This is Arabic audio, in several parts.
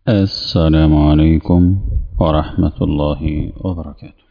السلام عليكم ورحمة الله وبركاته.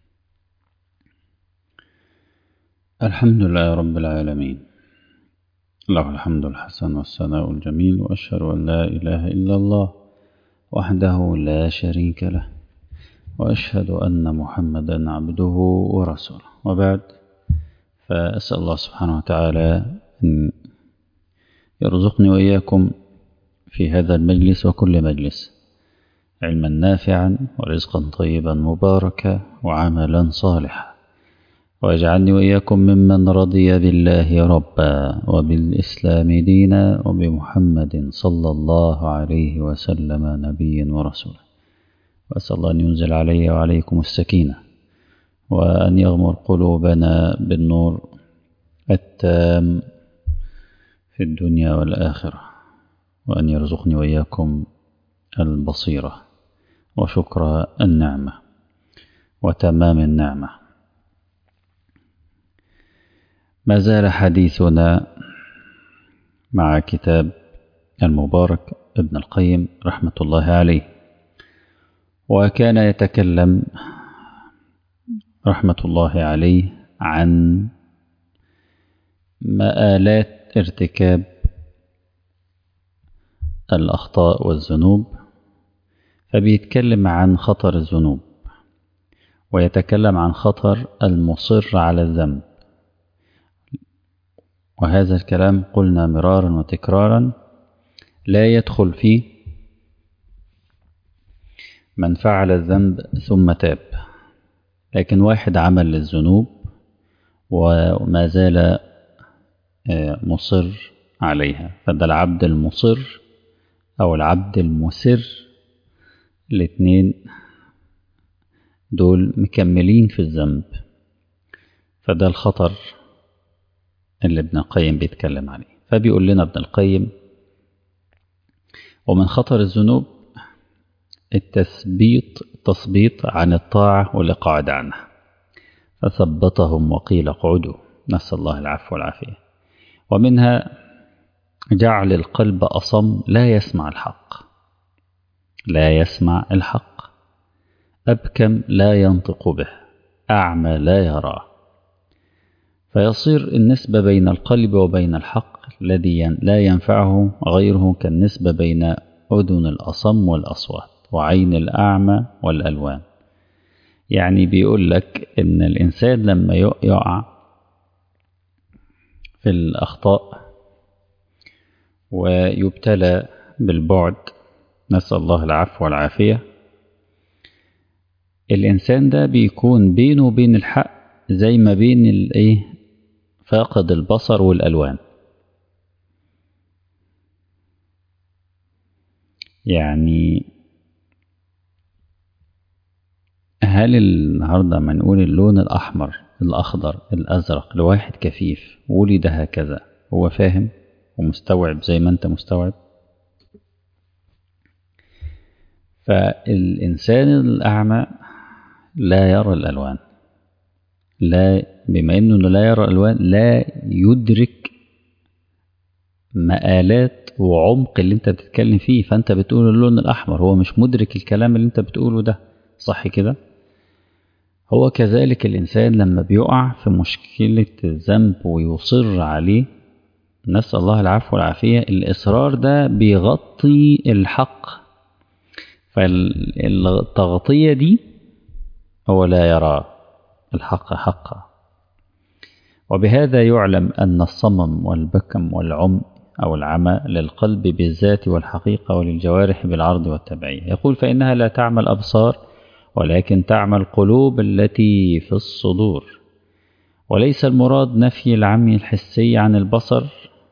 الحمد لله رب العالمين، له الحمد الحسن والثناء الجميل، وأشهد أن لا إله إلا الله وحده لا شريك له، وأشهد أن محمدا عبده ورسوله، وبعد، فأسأل الله سبحانه وتعالى أن يرزقني وإياكم في هذا المجلس وكل مجلس علما نافعا ورزقا طيبا مباركا وعملا صالحا، ويجعلني وإياكم ممن رضي بالله ربا وبالإسلام دينا وبمحمد صلى الله عليه وسلم نبيا ورسولا. وأسأل الله أن ينزل علي وعليكم السكينة، وأن يغمر قلوبنا بالنور التام في الدنيا والآخرة، وأن يرزقني وإياكم البصيرة وشكر النعمة وتمام النعمة. ما زال حديثنا مع كتاب المبارك ابن القيم رحمة الله عليه، وكان يتكلم رحمة الله عليه عن مآلات ارتكاب الأخطاء والذنوب، فبيتكلم عن خطر الذنوب، ويتكلم عن خطر المصر على الذنب. وهذا الكلام قلنا مرارا وتكرارا لا يدخل فيه من فعل الذنب ثم تاب، لكن واحد عمل للذنوب وما زال مصر عليها، فده العبد المصر أو العبد المسر، الاثنين دول مكملين في الذنب، فده الخطر اللي ابن القيم بيتكلم عليه. فبيقول لنا ابن القيم: ومن خطر الذنوب التثبيط عن الطاعة والإقعاد عنها، فثبتهم وقيل اقعدوا، نسأل الله العفو والعافية. ومنها جعل القلب أصم لا يسمع الحق، أبكم لا ينطق به، أعمى لا يراه، فيصير النسبة بين القلب وبين الحق الذي لا ينفعه غيره كالنسبة بين أذن الأصم والأصوات وعين الأعمى والألوان. يعني بيقول لك إن الإنسان لما يقع في الأخطاء ويبتلى بالبعد، نسأل الله العفو والعافية، الإنسان ده بيكون بينه وبين الحق زي ما بين فاقد البصر والألوان. يعني هل النهاردة ما نقول اللون الأحمر الأخضر الأزرق لواحد كفيف ولد هكذا، هو فاهم ومستوعب زي ما أنت مستوعب؟ فالإنسان الأعمى لا يرى الألوان، بما أنه لا يرى الألوان لا يدرك مآلات وعمق اللي انت بتتكلم فيه. فانت بتقول اللون الأحمر، هو مش مدرك الكلام اللي انت بتقوله ده، صح كده؟ هو كذلك الإنسان لما بيقع في مشكلة الذنب ويصر عليه، نسأل الله العفو والعافية، الإصرار ده بيغطي الحق، فالتغطية دي هو لا يرى الحق حقا. وبهذا يعلم أن الصمم والبكم والعمي أو العمى للقلب بالذات والحقيقة وللجوارح بالعرض والتبعية. يقول: فإنها لا تعمى الأبصار ولكن تعمى القلوب التي في الصدور. وليس المراد نفي العمي الحسي عن البصر،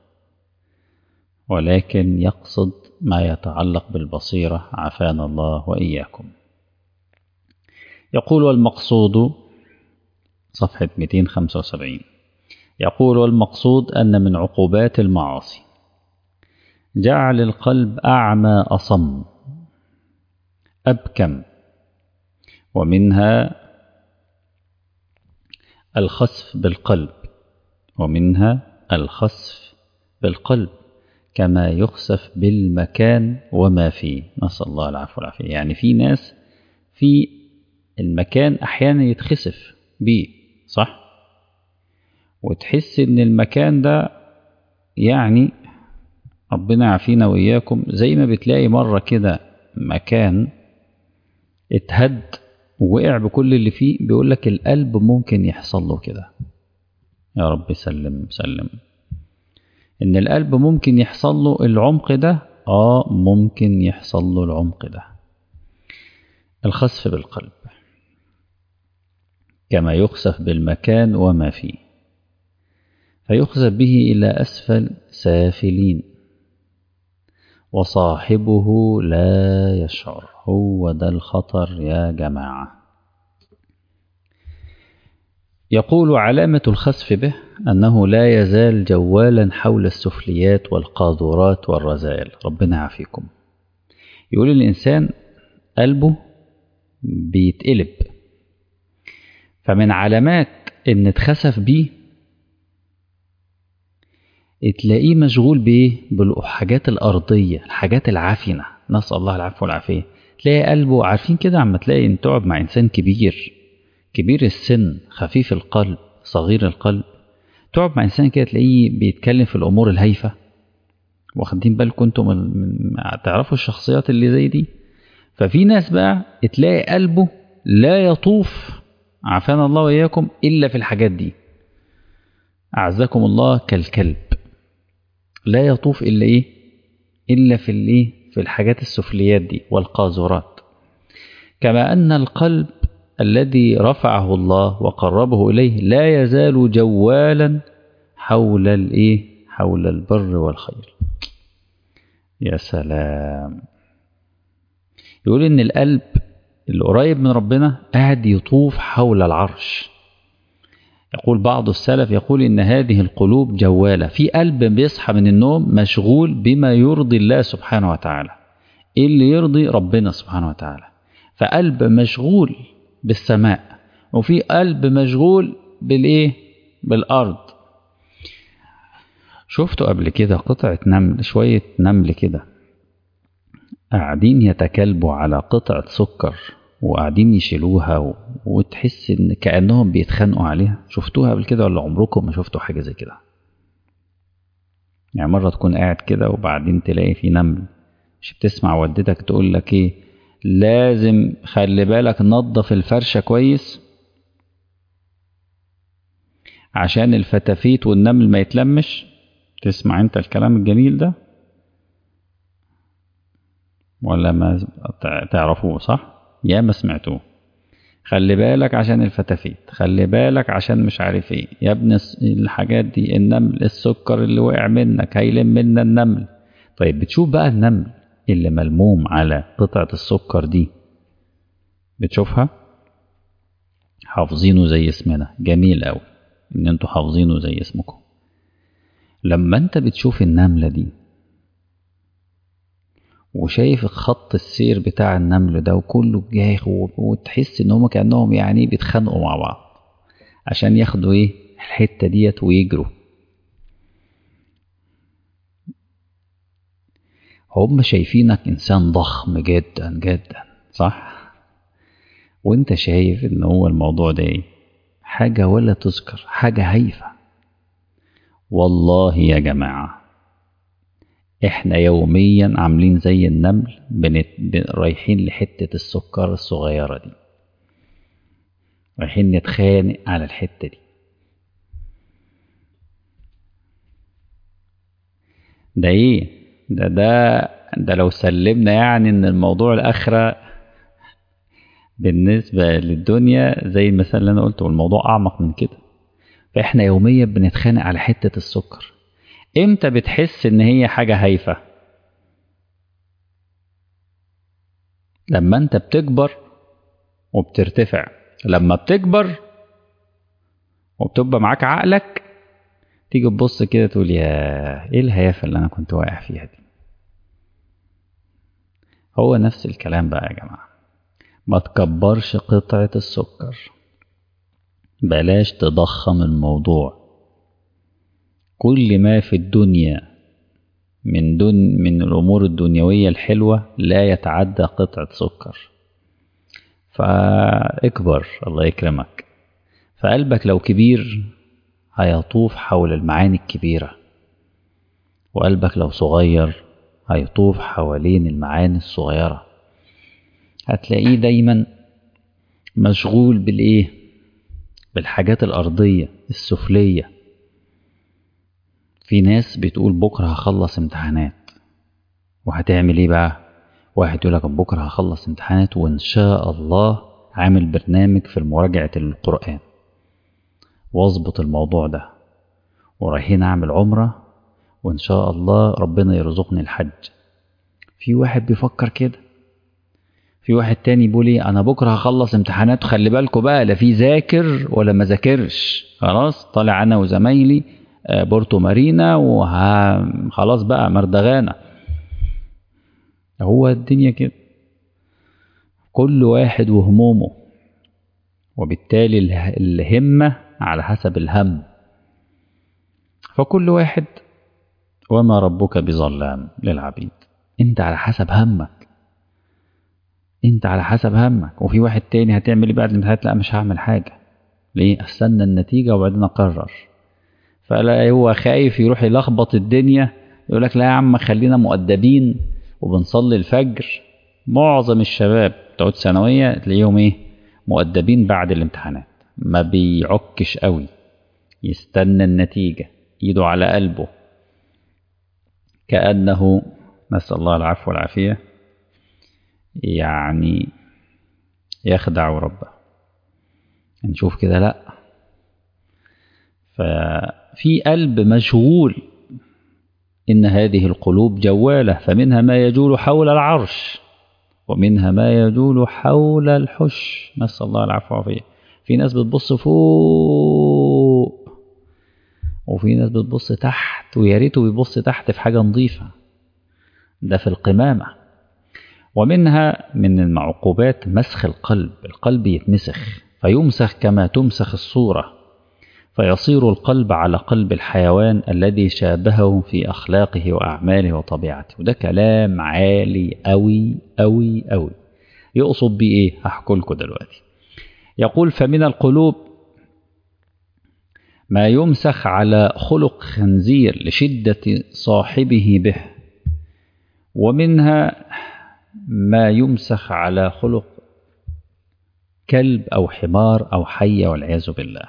ولكن يقصد ما يتعلق بالبصيرة، عافانا الله وإياكم. يقول: والمقصود، صفحة 275، يقول: والمقصود أن من عقوبات المعاصي جعل القلب أعمى أصم أبكم، ومنها الخسف بالقلب، كما يخسف بالمكان وما فيه. نسأل الله العفو والعافية. يعني في ناس في المكان أحيانا يتخسف بيه، صح؟ وتحس إن المكان ده يعني ربنا يعافينا وإياكم، زي ما بتلاقي مرة كده مكان اتهد ووقع بكل اللي فيه، بيقولك القلب ممكن يحصل له كده. يا رب سلم سلم. إن القلب ممكن يحصل له العمق ده، ممكن يحصل له العمق ده. الخسف بالقلب كما يخسف بالمكان وما فيه، فيخسف به إلى أسفل سافلين وصاحبه لا يشعر. هو ده الخطر يا جماعة. يقول علامة الخسف به أنه لا يزال جوالا حول السفليات والقاذورات والرذائل. ربنا يعافيكم. يقول الإنسان قلبه بيتقلب، فمن علامات إن اتخسف بيه تلاقيه مشغول بإيه؟ بالحاجات الأرضية، الحاجات العافنة. نسأل الله العفو والعافية. تلاقي قلبه، عارفين كده عما تلاقي إن تقعد مع إنسان كبير السن، خفيف القلب، صغير القلب، تقعد مع إنسان كده تلاقيه بيتكلم في الأمور الهايفة. واخدين بالكم انتم تعرفوا الشخصيات اللي زي دي؟ ففي ناس بقى تلاقي قلبه لا يطوف، عافانا الله وإياكم، إلا في الحاجات دي. أعزكم الله، كالكلب لا يطوف إلا إيه؟ إلا في الإيه؟ في الحاجات السفليات دي والقاذورات. كما أن القلب الذي رفعه الله وقربه إليه لا يزال جوالا حول الإيه؟ حول البر والخير. يا سلام. يقول إن القلب اللي قريب من ربنا قاعد يطوف حول العرش. يقول بعض السلف، يقول إن هذه القلوب جوالة. في قلب بيصحى من النوم مشغول بما يرضي الله سبحانه وتعالى، إيه اللي يرضي ربنا سبحانه وتعالى. فقلب مشغول بالسماء، وفي قلب مشغول بالإيه؟ بالأرض. شفتوا قبل كده قطعة نمل، شوية نمل كده قاعدين يتكلبوا على قطعة سكر وقاعدين يشيلوها وتحس ان كأنهم بيتخانقوا عليها؟ شفتوها قبل كده ولا عمركم ما شفتوا حاجة زي كده؟ يعني مرة تكون قاعد كده وبعدين تلاقي في نمل، مش بتسمع والدتك تقول لك ايه؟ لازم خلي بالك نظف الفرشة كويس عشان الفتافيت والنمل ما يتلمش. تسمع انت الكلام الجميل ده ولا ما تعرفوه؟ صح؟ يا ما سمعتوه. خلي بالك عشان الفتافيت، خلي بالك عشان مش عارف ايه يا ابن الحاجات دي، النمل السكر اللي وقع منك هيلم منا النمل. طيب بتشوف بقى النمل اللي ملموم على قطعة السكر دي، بتشوفها حافظينه زي اسمنا. جميل قوي ان انتوا حافظينه زي اسمكم. لما انت بتشوف النملة دي وشايف خط السير بتاع النمل ده وكله جاي، وتحس ان هم كأنهم يعني بيتخانقوا مع بعض عشان ياخدوا ايه؟ الحتة ديت ويجروا. هم شايفينك انسان ضخم جدا جدا، صح؟ وانت شايف ان هو الموضوع ده ايه؟ حاجة ولا تذكر، حاجة هايفة. والله يا جماعة احنا يوميا عاملين زي النمل، رايحين لحتة السكر الصغيرة دي، رايحين نتخانق على الحتة دي. ده ايه؟ ده لو سلمنا يعني ان الموضوع الاخرة بالنسبة للدنيا زي المثال اللي انا قلته، والموضوع اعمق من كده. فاحنا يوميا بنتخانق على حتة السكر. امتى بتحس ان هي حاجة هايفة؟ لما انت بتكبر وبترتفع. لما بتكبر وبتبقى معاك عقلك، تيجي تبص كده تقول يا ايه الهيافة اللي انا كنت واقع فيها دي. هو نفس الكلام بقى يا جماعة. ما تكبرش قطعة السكر، بلاش تضخم الموضوع. كل ما في الدنيا من الأمور الدنيوية الحلوة لا يتعدى قطعة سكر. فاكبر الله يكرمك. فقلبك لو كبير هيطوف حول المعاني الكبيرة، وقلبك لو صغير هيطوف حوالين المعاني الصغيرة. هتلاقيه دايما مشغول بالحاجات الأرضية السفلية. في ناس بتقول بكرة هخلص امتحانات، وهتعمل ايه بقى؟ واحد يقول لك بكرة هخلص امتحانات وإن شاء الله عامل برنامج في مراجعة القرآن واظبط الموضوع ده، ورايحين أعمل عمرة وإن شاء الله ربنا يرزقني الحج. في واحد بيفكر كده. في واحد تاني بيقول ايه، أنا بكرة هخلص امتحانات، خلي بالكوا بقى لا في ذاكر ولا ما ذاكرش، خلاص طالع أنا وزمايلي بورتو مارينا وخلاص بقى مردغانا. هو الدنيا كده، كل واحد وهمومه، وبالتالي الهمة على حسب الهم. فكل واحد وما ربك بظلام للعبيد. انت على حسب همك، انت على حسب همك. وفي واحد تاني هتعمل ايه بعد الامتحانات؟ لا مش هعمل حاجة، ليه؟ استنى النتيجة وبعدين اقرر. فلا هو خايف يروح يلخبط الدنيا، يقول لك لا يا عم خلينا مؤدبين وبنصلي الفجر. معظم الشباب بتوع ثانوية تلاقيهم مؤدبين بعد الامتحانات، ما بيعكش قوي، يستنى النتيجة ايده على قلبه، كأنه نسأل الله العفو والعافية يعني يخدع ربه. نشوف كده لا، ففي قلب مشغول. إن هذه القلوب جوالة، فمنها ما يجول حول العرش ومنها ما يجول حول الحش، نسأل الله العفو والعافية. في ناس بتبص فوق وفي ناس بتبص تحت، ويا ريته بيبص تحت في حاجة نظيفة، ده في القمامة. ومنها من المعقوبات مسخ القلب. القلب يتمسخ فيمسخ كما تمسخ الصورة، فيصير القلب على قلب الحيوان الذي شابهه في أخلاقه وأعماله وطبيعته. وده كلام عالي أوي أوي أوي. يقصد بيه إيه؟ هحكي لكم دلوقتي. يقول فمن القلوب ما يمسخ على خلق خنزير لشدة صاحبه به، ومنها ما يمسخ على خلق كلب أو حمار أو حية والعياذ بالله.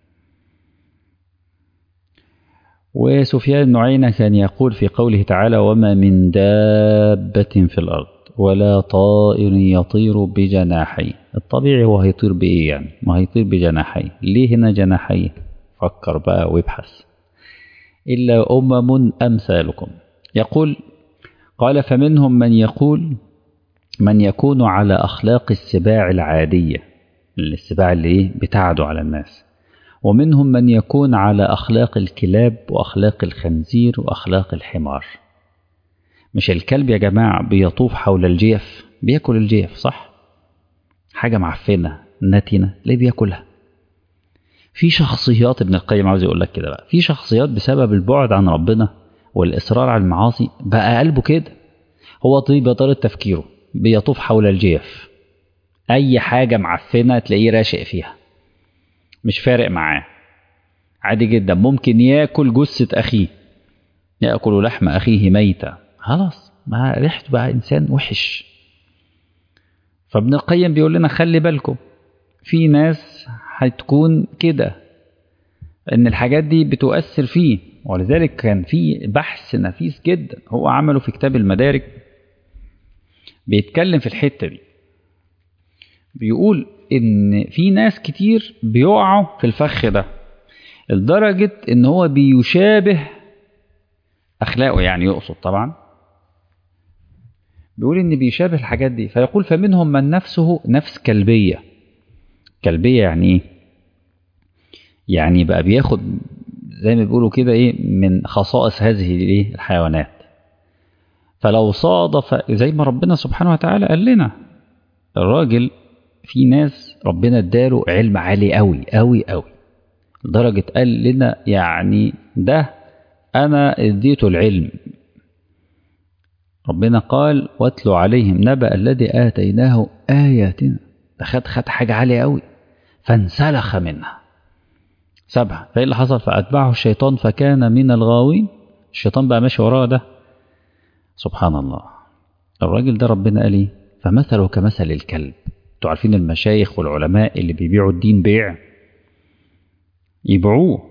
وسفيان بن عيينة كان يقول في قوله تعالى وما من دابة في الأرض ولا طائر يطير بجناحيه. الطبيعي هو هيطير بإيه يعني؟ ما هيطير بجناحيه. ليه هنا جناحيه؟ فكر بقى وابحث. إلا أمم أمثالكم. يقول قال فمنهم من يكون على أخلاق السباع العادية، السباع اللي بتعدو على الناس، ومنهم من يكون على أخلاق الكلاب وأخلاق الخنزير وأخلاق الحمار. مش الكلب يا جماعة بيطوف حول الجيف، بيأكل الجيف صح؟ حاجة معفنة نتنة ليه بيأكلها؟ في شخصيات ابن القيم عاوز يقول لك كده بقى، في شخصيات بسبب البعد عن ربنا والإصرار على المعاصي بقى قلبه كده، هو بطارة تفكيره بيطوف حول الجيف، أي حاجة معفنة تلاقيه راشق فيها، مش فارق معاه، عادي جدا. ممكن يأكل جثة أخيه، يأكل لحم أخيه ميتة، خلاص ما ريحته بقى إنسان وحش. فابن القيم بيقول لنا خلي بالكم، في ناس هتكون كده، إن الحاجات دي بتؤثر فيه. ولذلك كان في بحث نفيس جدا هو عمله في كتاب المدارك، بيتكلم في الحتة دي، بيقول إن في ناس كتير بيقعوا في الفخ ده لدرجة إن هو بيشابه أخلاقه، يعني يقصد طبعا، بيقول إن بيشابه الحاجات دي. فيقول فمنهم من نفسه نفس كلبية. كلبية يعني إيه؟ يعني بقى بياخد زي ما بيقولوا كده من خصائص هذه الحيوانات. فلو صادف زي ما ربنا سبحانه وتعالى قال لنا، الراجل في ناس ربنا اداله علم عالي قوي قوي قوي لدرجة قال لنا يعني ده أنا اديته العلم ربنا قال واتلو عليهم نبأ الذي آتيناه آياتنا. ده خد حاجة عالية قوي، فانسلخ منها سبعة. فإيه اللي حصل؟ فأتبعه الشيطان فكان من الغاوين. الشيطان بقى ماشي وراه ده. سبحان الله. الراجل ده ربنا قال ايه؟ فمثله كمثل الكلب. انتوا عارفين المشايخ والعلماء اللي بيبيعوا الدين بيع، يبيعوه.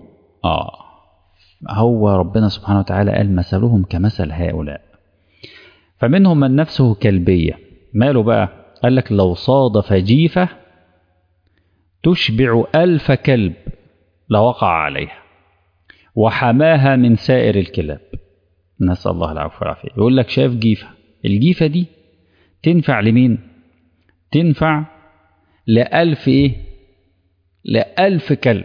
هو ربنا سبحانه وتعالى قال مثلهم كمثل هؤلاء. فمنهم من نفسه كلبية. ماله بقى؟ قال لك لو صادف جيفة تشبع 1000 كلب لوقع عليها وحماها من سائر الكلاب. نسأل الله العفو والعافية. يقول لك شاف جيفة، الجيفة دي تنفع لمين؟ تنفع ل1000 ايه؟ ل1000 كلب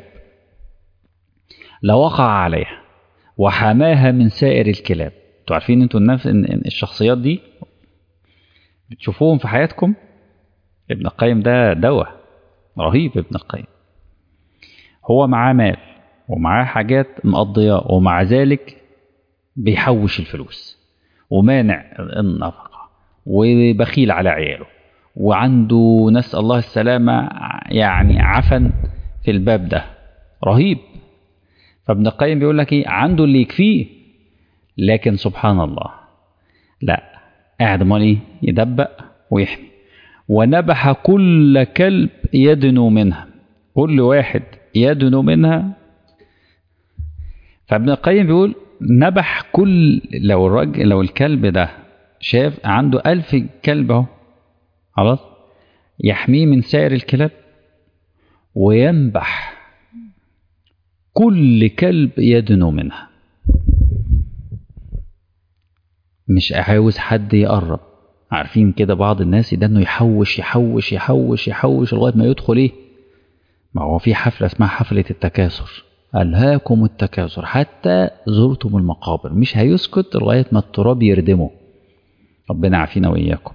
لوقع عليها وحماها من سائر الكلاب. انتوا عارفين انتوا النفس ان الشخصيات دي بتشوفوهم في حياتكم. ابن القيم ده دواء رهيب. ابن القيم هو معاه مال ومعاه حاجات مقضية، ومع ذلك بيحوش الفلوس ومانع النفقة وبخيل على عياله، وعنده نسأل الله السلامة يعني عفن في الباب ده رهيب. فابن القيم بيقول لك ايه؟ عنده اللي يكفيه، لكن سبحان الله لا، قاعد مال ايه؟ يدبق ويحمي. ونبح كل كلب يدنو منها، كل واحد يدنو منها. فابن القيم بيقول نبح كل، لو الكلب ده شاف عنده 1000 كلب اهو خلاص يحميه من سائر الكلاب، وينبح كل كلب يدنو منها. مش عاوز حد يقرب. عارفين كده بعض الناس يدنوا يحوش يحوش يحوش يحوش لغاية ما يدخل ايه؟ ما هو في حفلة اسمها حفلة التكاثر، ألهاكم التكاثر حتى زرتم المقابر. مش هيسكت لغاية ما التراب يردمه. ربنا عافينا وإياكم.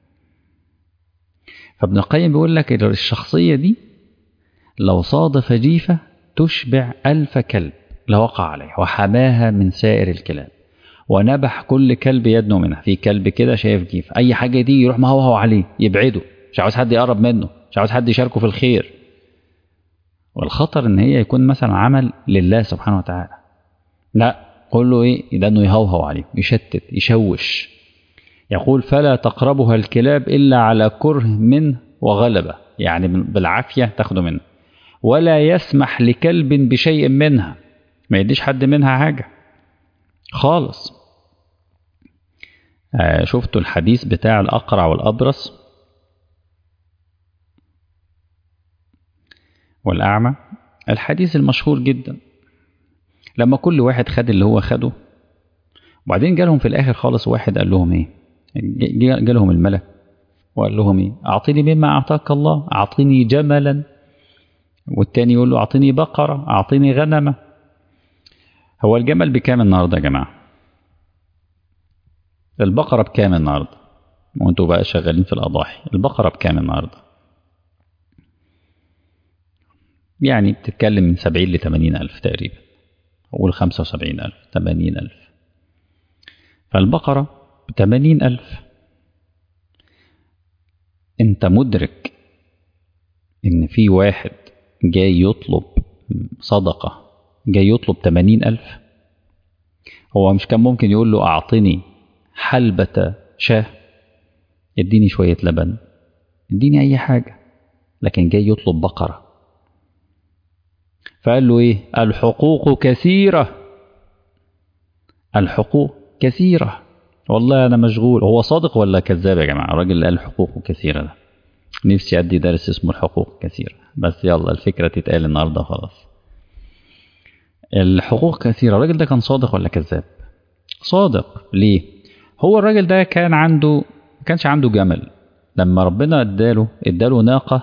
فابن القيم بيقول لك الشخصية دي لو صادف جيفة تشبع 1000 كلب لوقع عليها وحماها من سائر الكلاب ونبح كل كلب يدنو منها. في كلب كده شايف جيفة، أي حاجة دي يروح مهوهو عليه يبعده، مش عاوز حد يقرب منه، مش عاوز حد يشاركه في الخير. والخطر ان هي يكون مثلا عمل لله سبحانه وتعالى، لا كله ايه؟ ده انه يهوهو عليه، يشتت، يشوش. يقول فلا تقربها الكلاب الا على كره منه وغلبه، يعني بالعافيه تاخده منه. ولا يسمح لكلب بشيء منها، ما يديش حد منها حاجه خالص. شفتوا الحديث بتاع الاقرع والابرص والأعمى؟ الحديث المشهور جدا. لما كل واحد خد اللي هو خده، وبعدين جالهم في الآخر خالص واحد قال لهم إيه؟ جالهم الملك وقال لهم إيه؟ أعطيني مما أعطاك الله، أعطيني جملا. والتاني يقول له أعطيني بقرة، أعطيني غنمة. هو الجمل بكام النهاردة يا جماعة؟ البقرة بكام النهاردة؟ وانتوا بقى شغالين في الأضاحي، البقرة بكام النهاردة؟ يعني بتتكلم من 70 ل80 ألف تقريبا، أقول 75 ألف 80 ألف. فالبقرة ب80 ألف. أنت مدرك إن في واحد جاي يطلب صدقة، جاي يطلب 80 ألف؟ هو مش كان ممكن يقول له أعطني حلبة شاه، اديني شوية لبن، اديني أي حاجة، لكن جاي يطلب بقرة. فقال له إيه؟ الحقوق كثيرة، الحقوق كثيرة، والله أنا مشغول. هو صادق ولا كذاب يا جماعة؟ الراجل اللي قال الحقوق كثيرة ده نفسي أدي درس اسمه الحقوق كثيرة، بس يلا الفكرة تتقال النهاردة خلاص. الحقوق كثيرة، الراجل ده كان صادق ولا كذاب؟ صادق. ليه؟ هو الراجل ده كان عنده، ما كانش عنده جمل. لما ربنا اداله ناقة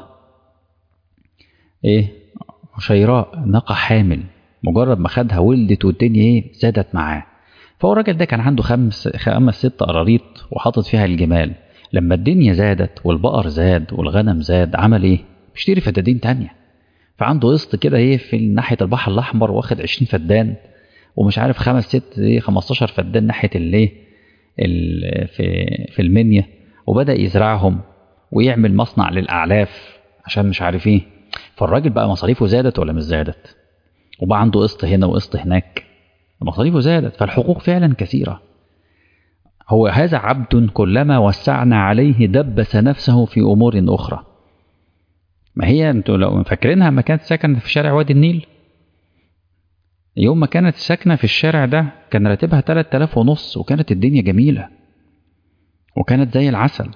ايه؟ شيراء، ناقة حامل. مجرد ما خدها ولدت والدنيا ايه؟ زادت معاه. فهو الراجل ده كان عنده 5-6 قراريط وحاطط فيها الجمال. لما الدنيا زادت والبقر زاد والغنم زاد، عمل ايه؟ بيشتري فدادين تانية. فعنده قسط كده ايه في ناحية البحر الأحمر، واخد 20 فدان، ومش عارف 15 فدان ناحية الايه في المنيا، وبدأ يزرعهم ويعمل مصنع للأعلاف عشان مش عارف ايه. فالراجل بقى مصاريفه زادت ولا مش زادت؟ وبقى عنده قسط هنا وقسط هناك، مصاريفه زادت. فالحقوق فعلا كثيرة. هو هذا عبد كلما وسعنا عليه دبس نفسه في أمور أخرى. ما هي انتوا لو فاكرينها ما كانت ساكنة في شارع وادي النيل، يوم ما كانت ساكنة في الشارع ده كان راتبها 3500 وكانت الدنيا جميلة وكانت زي العسل.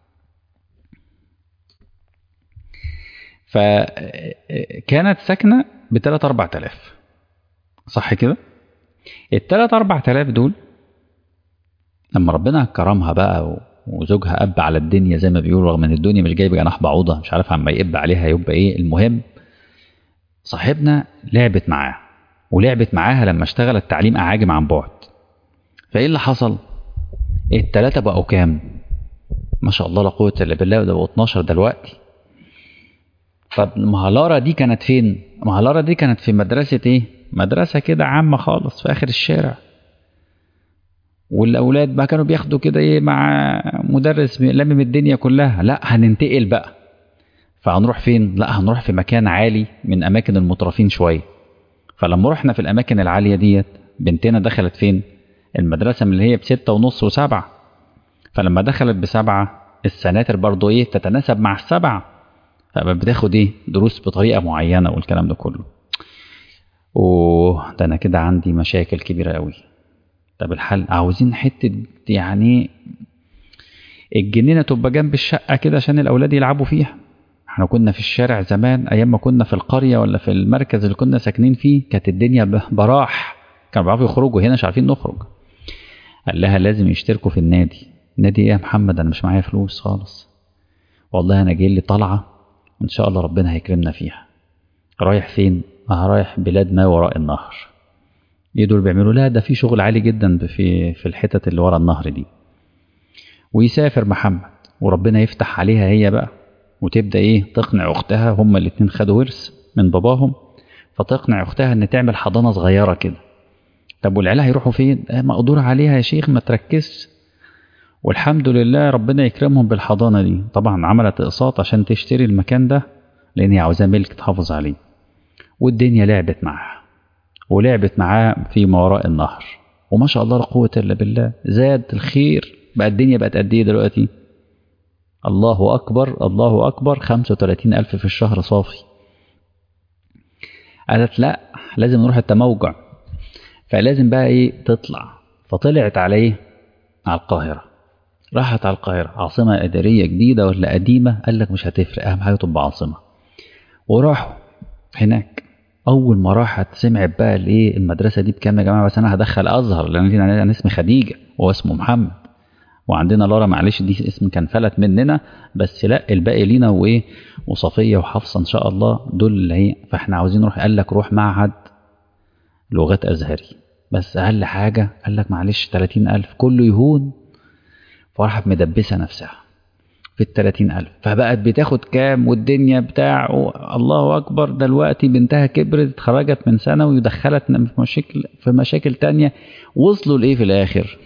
فكانت ساكنة ب3-4 آلاف، صح كده؟ 3-4 آلاف دول لما ربنا كرمها بقى وزوجها أب على الدنيا زي ما بيقولوا، رغم ان الدنيا مش جايبه جناح بعوضة، مش عارف عما يقب عليها يبقى ايه. المهم صاحبنا لعبت معاه، ولعبت معاها لما اشتغلت تعليم أعاجم عن بعد. فايه اللي حصل؟ ال3 بقوا كام؟ ما شاء الله لا قوة الا بالله، ده بقوا 12 دلوقتي. طب مهلارة دي كانت فين؟ مهلارة دي كانت في مدرسة ايه؟ مدرسة كده عامة خالص في آخر الشارع، والأولاد بقى كانوا بياخدوا كده ايه مع مدرس لمم الدنيا كلها. لا هننتقل بقى، فهنروح فين؟ لا هنروح في مكان عالي من أماكن المترفين شوية. فلما رحنا في الأماكن العالية ديت بنتنا دخلت فين؟ المدرسة من اللي هي ب6.5 و7. فلما دخلت ب7 السناتر برضو ايه تتناسب مع ال7، فبتاخد ايه دروس بطريقة معينة والكلام ده كله. ده انا كده عندي مشاكل كبيرة قوي. طب الحل عاوزين حتة يعني الجنينة تبقى جنب الشقة كده عشان الأولاد يلعبوا فيها. احنا كنا في الشارع زمان أيام ما كنا في القرية ولا في المركز اللي كنا ساكنين فيه كانت الدنيا براح، كانوا بيعرفوا يخرجوا، هنا مش عارفين نخرج. قال لها لازم يشتركوا في النادي. نادي ايه يا محمد؟ انا مش معايا فلوس خالص، والله انا جاي لي طلعة وان شاء الله ربنا هيكرمنا فيها. رايح فين؟ رايح بلاد ما وراء النهر. ايه دول بيعملوا؟ لا ده في شغل عالي جدا في الحتت اللي وراء النهر دي. ويسافر محمد وربنا يفتح عليها هي بقى، وتبدأ ايه تقنع اختها. هما الاتنين خدوا ورث من باباهم، فتقنع اختها ان تعمل حضانة صغيرة كده. طب والعيال هيروحوا فين؟ مقدور عليها يا شيخ ما تركزش. والحمد لله ربنا يكرمهم بالحضانة دي. طبعا عملت اقساط عشان تشتري المكان ده لان هي عاوزاه ملك تحافظ عليه. والدنيا لعبت معاها ولعبت معاه في ما وراء النهر، وما شاء الله لا قوة الا بالله زاد الخير. بقى الدنيا بقت قد ايه دلوقتي؟ الله اكبر الله اكبر، 35,000 في الشهر صافي. قالت لا لازم نروح التموجع، فلازم بقى ايه تطلع. فطلعت على ايه؟ على القاهرة. راحت على القاهرة، عاصمة إدارية جديدة ولا قديمة؟ قال لك مش هتفرق، أهم حاجة تبقى عاصمة. وراحوا هناك. أول ما راحت سمعت بقى الإيه المدرسة دي بكام يا جماعة؟ بس أنا هدخل أزهر لأن أنا اسمي خديجة وهو اسمه محمد، وعندنا لارا معلش دي اسم كان فلت مننا، بس لا الباقي لينا وإيه وصفية وحفصة إن شاء الله دول اللي هي. فإحنا عاوزين نروح. قال لك روح معهد لغات أزهري، بس أقل حاجة قال لك معلش 30,000 كله يهون. فراحت مدبسة نفسها في 30,000. فبقت بتاخد كام والدنيا بتاع الله أكبر. دلوقتي بنتها كبرت اتخرجت من ثانوي ودخلت في مشاكل تانية. وصلوا لإيه في الآخر؟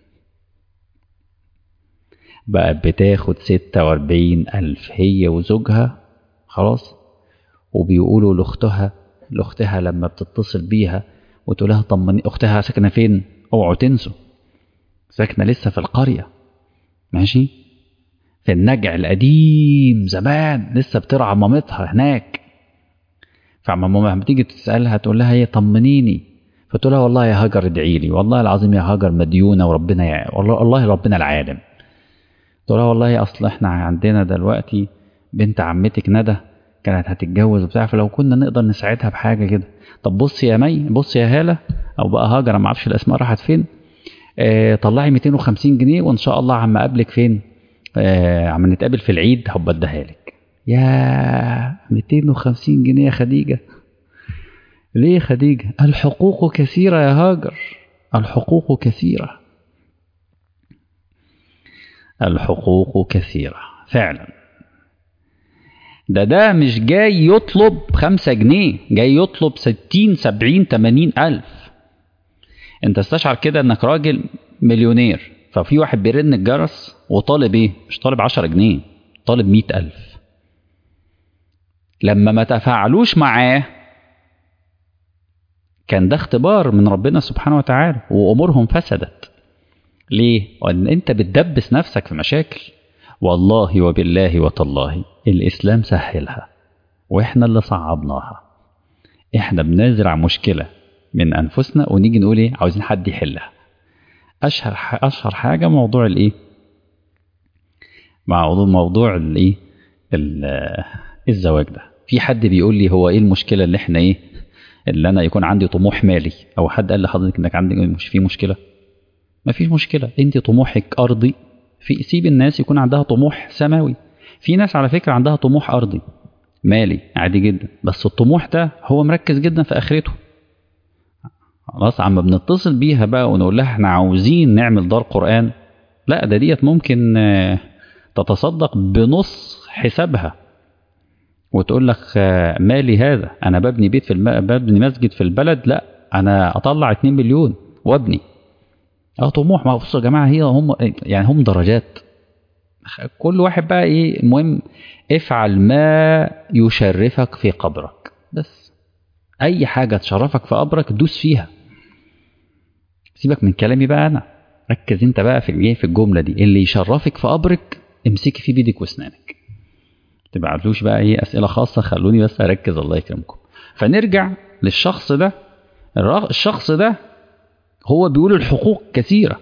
بقت بتاخد 46,000 هي وزوجها خلاص. وبيقولوا لأختها لما بتتصل بيها وتقول لها طمني، أختها ساكنة فين؟ اوعوا تنسوا ساكنة لسه في القرية ماشي، في النجع القديم زمان، لسه بترعى مامتها هناك. فماما بتيجي تسألها تقول لها هي طمنيني، فتقول لها والله يا هاجر ادعي لي، والله العظيم يا هاجر مديونة وربنا والله ربنا العالم. تقول لها والله اصل احنا عندنا دلوقتي بنت عمتك ندى كانت هتتجوز وبتاع، فلو كنا نقدر نساعدها بحاجة كده. طب بص يا مي، بص يا هالة او بقى هاجر، انا ما اعرفش الاسماء راحت فين. طلعي 250 جنيه وان شاء الله عم اقابلك فين، عم نتقابل في العيد هبقى اديها لك. يا 250 جنيه يا خديجة. ليه خديجة؟ الحقوق كثيرة يا هاجر، الحقوق كثيرة، الحقوق كثيرة فعلا. ده مش جاي يطلب 5 جنيه، جاي يطلب 60 70 80 ألف. انت استشعر كده انك راجل مليونير ففي واحد بيرن الجرس وطالب ايه؟ مش طالب 10 جنيه، طالب 100,000. لما ما تفاعلوش معاه كان ده اختبار من ربنا سبحانه وتعالى، وأمورهم فسدت. ليه؟ وأن أنت بتدبس نفسك في مشاكل. والله وبالله وتالله الإسلام سهلها، وإحنا اللي صعبناها. إحنا بنزرع مشكلة من أنفسنا ونيجي نقول إيه؟ عاوزين حد يحلها. أشهر حاجة موضوع الإيه؟ موضوع الإيه؟ الزواج ده. في حد بيقول لي هو إيه المشكلة اللي إحنا إيه؟ اللي أنا يكون عندي طموح مالي، أو حد قال لحضرتك إنك عندك مش في مشكلة؟ ما فيش مشكلة. أنت طموحك أرضي، سيب الناس يكون عندها طموح سماوي. في ناس على فكرة عندها طموح أرضي مالي عادي جدا، بس الطموح ده هو مركز جدا في آخرته. خلاص، عم بنتصل بيها بقى ونقول لها احنا عاوزين نعمل دار قرآن، لا ده ديت ممكن تتصدق بنص حسابها وتقول لك مالي هذا، انا ببني بيت ببني مسجد في البلد، لا انا اطلع 2 مليون وابني. طموح. ما بصوا يا جماعه، هم درجات. كل واحد بقى ايه، المهم افعل ما يشرفك في قبرك بس. اي حاجه تشرفك في قبرك دوس فيها، سيبك من كلامي بقى انا. ركز انت بقى في الجمله دي، اللي يشرفك في قبرك امسكي فيه بيدك واسنانك. تبعتلوش بقى ايه اسئله خاصه، خلوني بس اركز الله يكرمكم. فنرجع للشخص ده. الشخص ده هو بيقول الحقوق كثيره،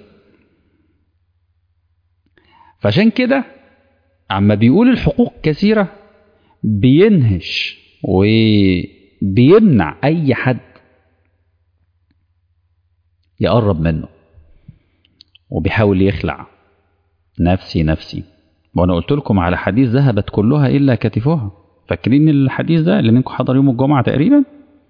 فعشان كده عما بيقول الحقوق كثيره بينهش وبيمنع اي حد يقرب منه، وبيحاول يخلع. نفسي. وانا قلت لكم على حديث ذهبت كلها الا كتفها. فاكرين الحديث ده اللي منكم حضر يوم الجمعه تقريبا؟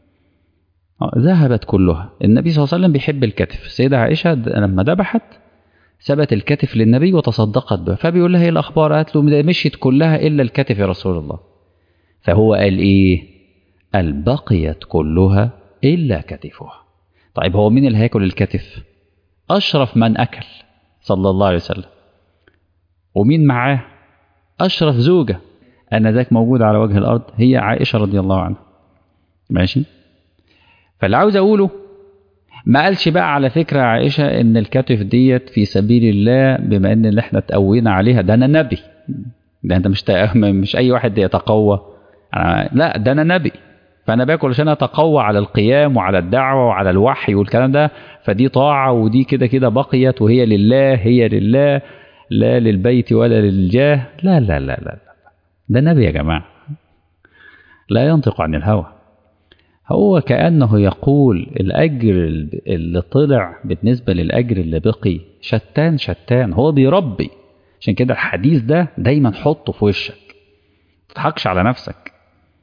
ذهبت كلها. النبي صلى الله عليه وسلم بيحب الكتف. السيده عائشه لما ذبحت سبت الكتف للنبي وتصدقت به، فبيقول لها ايه الاخبار؟ قالت له ده مشيت كلها الا الكتف يا رسول الله. فهو قال ايه؟ قال بقيت كلها الا كتفها. طيب هو مين اللي هياكل الكتف؟ اشرف من اكل صلى الله عليه وسلم. ومين معاه؟ اشرف زوجه انذاك موجوده على وجه الارض هي عائشه رضي الله عنها. ماشي. فاللي عاوز اقوله، ما قالش بقى على فكره عائشه ان الكتف ديت في سبيل الله بما ان اللي احنا تقوينا عليها، ده انا نبي. ده انت مش اي واحد يتقوى. لا ده انا نبي، فانا باكل عشان اتقوى على القيام وعلى الدعوه وعلى الوحي والكلام ده. فدي طاعه، ودي كده كده بقيت، وهي لله، هي لله، لا للبيت ولا للجاه. لا لا لا لا، ده نبي يا جماعه، لا ينطق عن الهوى. هو كأنه يقول الأجر اللي طلع بالنسبة للأجر اللي بقي شتان. هو بيربي. عشان كده الحديث ده دايما حطه في وشك، ما تضحكش على نفسك.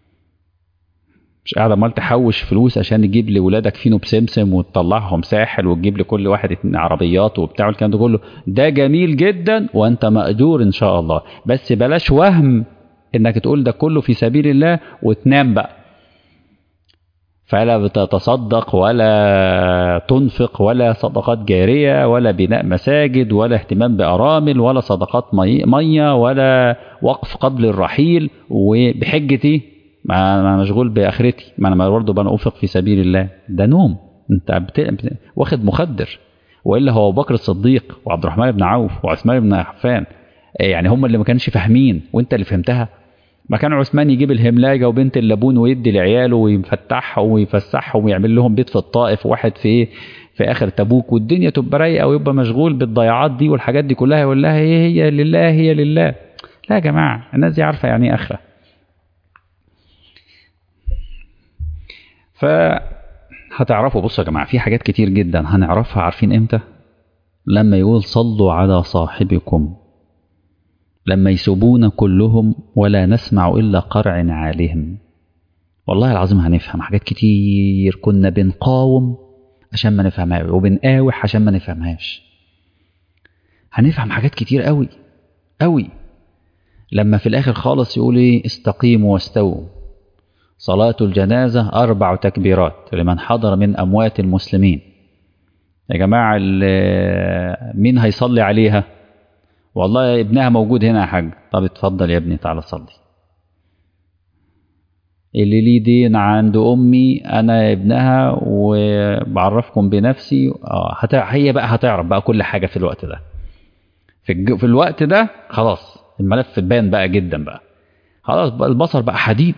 مش قاعد عمال تحوش فلوس عشان تجيب لولادك فينو بسمسم وتطلعهم ساحل وتجيب لكل واحد 2 عربيات وبتاع والكلام ده كله. ده جميل جدا وانت مأجور ان شاء الله، بس بلاش وهم انك تقول ده كله في سبيل الله وتنام بقى، فلا بتتصدق ولا تنفق ولا صدقات جارية ولا بناء مساجد ولا اهتمام بأرامل ولا صدقات مية ولا وقف قبل الرحيل، وبحجتي ما انا مشغول باخرتي، ما انا برضه بنفق في سبيل الله. ده نوم، انت واخد مخدر. والا هو ابو بكر الصديق وعبد الرحمن بن عوف وعثمان بن عفان يعني هم اللي ما كانش فاهمين وانت اللي فهمتها. ما كان عثمان يجيب الهملاجه وبنت اللبون ويدي لعياله ويفتحهم ويفسحهم ويعمل لهم بيت في الطائف وواحد في اخر تبوك، والدنيا تبقى رايقه ويبقى مشغول بالضياعات دي والحاجات دي كلها، يقول لها هي لله هي لله. لا يا جماعه، الناس دي عارفه يعني ايه اخره. فهتعرفوا. بصوا يا جماعة، في حاجات كتير جدا هنعرفها. عارفين امتى؟ لما يقول صلوا على صاحبكم، لما يسبون كلهم ولا نسمع إلا قرع نعالهم. والله العظيم هنفهم حاجات كتير كنا بنقاوم عشان ما نفهمها وبنقاوح عشان ما نفهمهاش. هنفهم حاجات كتير قوي قوي لما في الآخر خالص يقول ايه؟ استقيموا واستووا. صلاة الجنازة 4 تكبيرات لمن حضر من أموات المسلمين. يا جماعة مين هيصلي عليها؟ والله ابنها موجود هنا يا حاج. طب اتفضل يا ابني تعالى صلي. اللي ليه دين عند أمي أنا ابنها وبعرفكم بنفسي. هي بقى هتعرف بقى كل حاجة في الوقت ده. في الوقت ده خلاص الملف بان بقى جدا بقى. خلاص بقى البصر بقى حديد.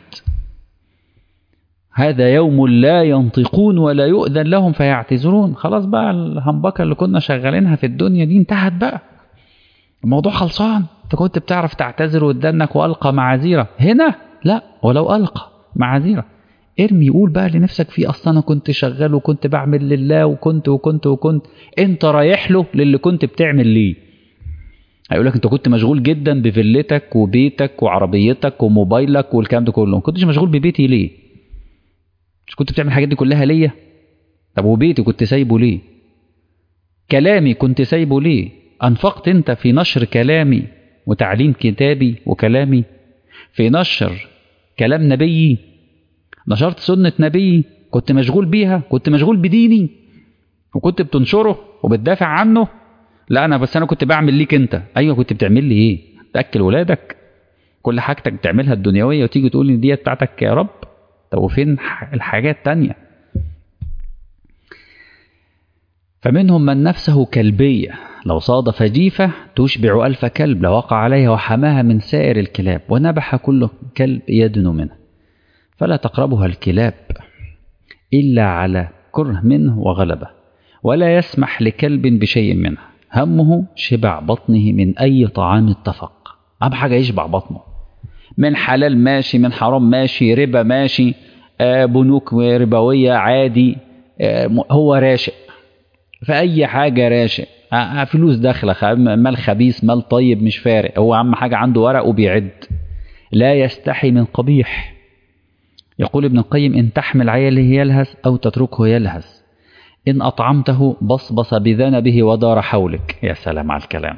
هذا يوم لا ينطقون ولا يؤذن لهم فيعتذرون. خلاص بقى الهمبكة اللي كنا شغالينها في الدنيا دي انتهت بقى. الموضوع خلصان. انت كنت بتعرف تعتذر وتدنك والقى معاذيره. هنا لا، ولو القى معاذيره ارمي. يقول بقى لنفسك فيه اصلا انا كنت شغال وكنت بعمل لله وكنت انت رايح له للي كنت بتعمل ليه. هيقول لك انت كنت مشغول جدا بفيلتك وبيتك وعربيتك وموبايلك والكلام ده كله. ما كنتش مشغول ببيتي ليه؟ مش كنت بتعمل الحاجات دي كلها ليا؟ طب وبيتي كنت سايبه ليه؟ كلامي كنت سايبه ليه؟ أنفقت أنت في نشر كلامي وتعليم كتابي وكلامي، في نشر كلام نبيي، نشرت سنة نبيي كنت مشغول بيها، كنت مشغول بديني وكنت بتنشره وبتدافع عنه. لا أنا كنت بعمل ليك أنت. أيوة كنت بتعمل لي إيه؟ تأكل ولادك، كل حاجتك بتعملها الدنيوية وتيجي تقول لي دي بتاعتك يا رب. طب وفين الحاجات التانية؟ فمنهم من نفسه كلبية لو صادف جيفة تشبع ألف كلب، لو وقع عليها وحماها من سائر الكلاب ونبح كل كلب يدن منه. فلا تقربها الكلاب إلا على كره منه وغلبه، ولا يسمح لكلب بشيء منه. همه شبع بطنه من أي طعام اتفق. أهم حاجة يشبع بطنه، من حلال ماشي، من حرام ماشي، ربا ماشي، بنوك ربوية عادي، هو راشق في أي حاجة، راشق، فلوس داخلة، مال خبيث مال طيب مش فارق، هو أهم حاجة عنده ورق وبيعد. لا يستحي من قبيح. يقول ابن القيم إن تحمل عياله يلهث أو تتركه يلهث، إن أطعمته بصبص بذنبه ودار حولك. يا سلام على الكلام.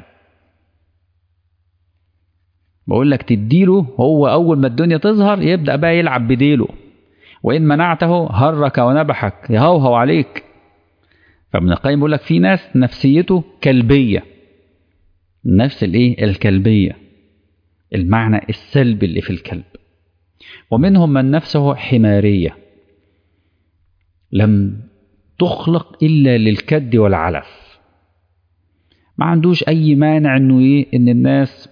بقول لك تديله، هو أول ما الدنيا تظهر يبدأ بقى يلعب بديله، وإن منعته هرك ونبحك يهوهو عليك. فابن القيم بيقول لك في ناس نفسيته كلبية، نفس الكلبية، المعنى السلبي اللي في الكلب. ومنهم من نفسه حمارية لم تخلق إلا للكد والعلف. ما عندوش أي مانع إنه إن الناس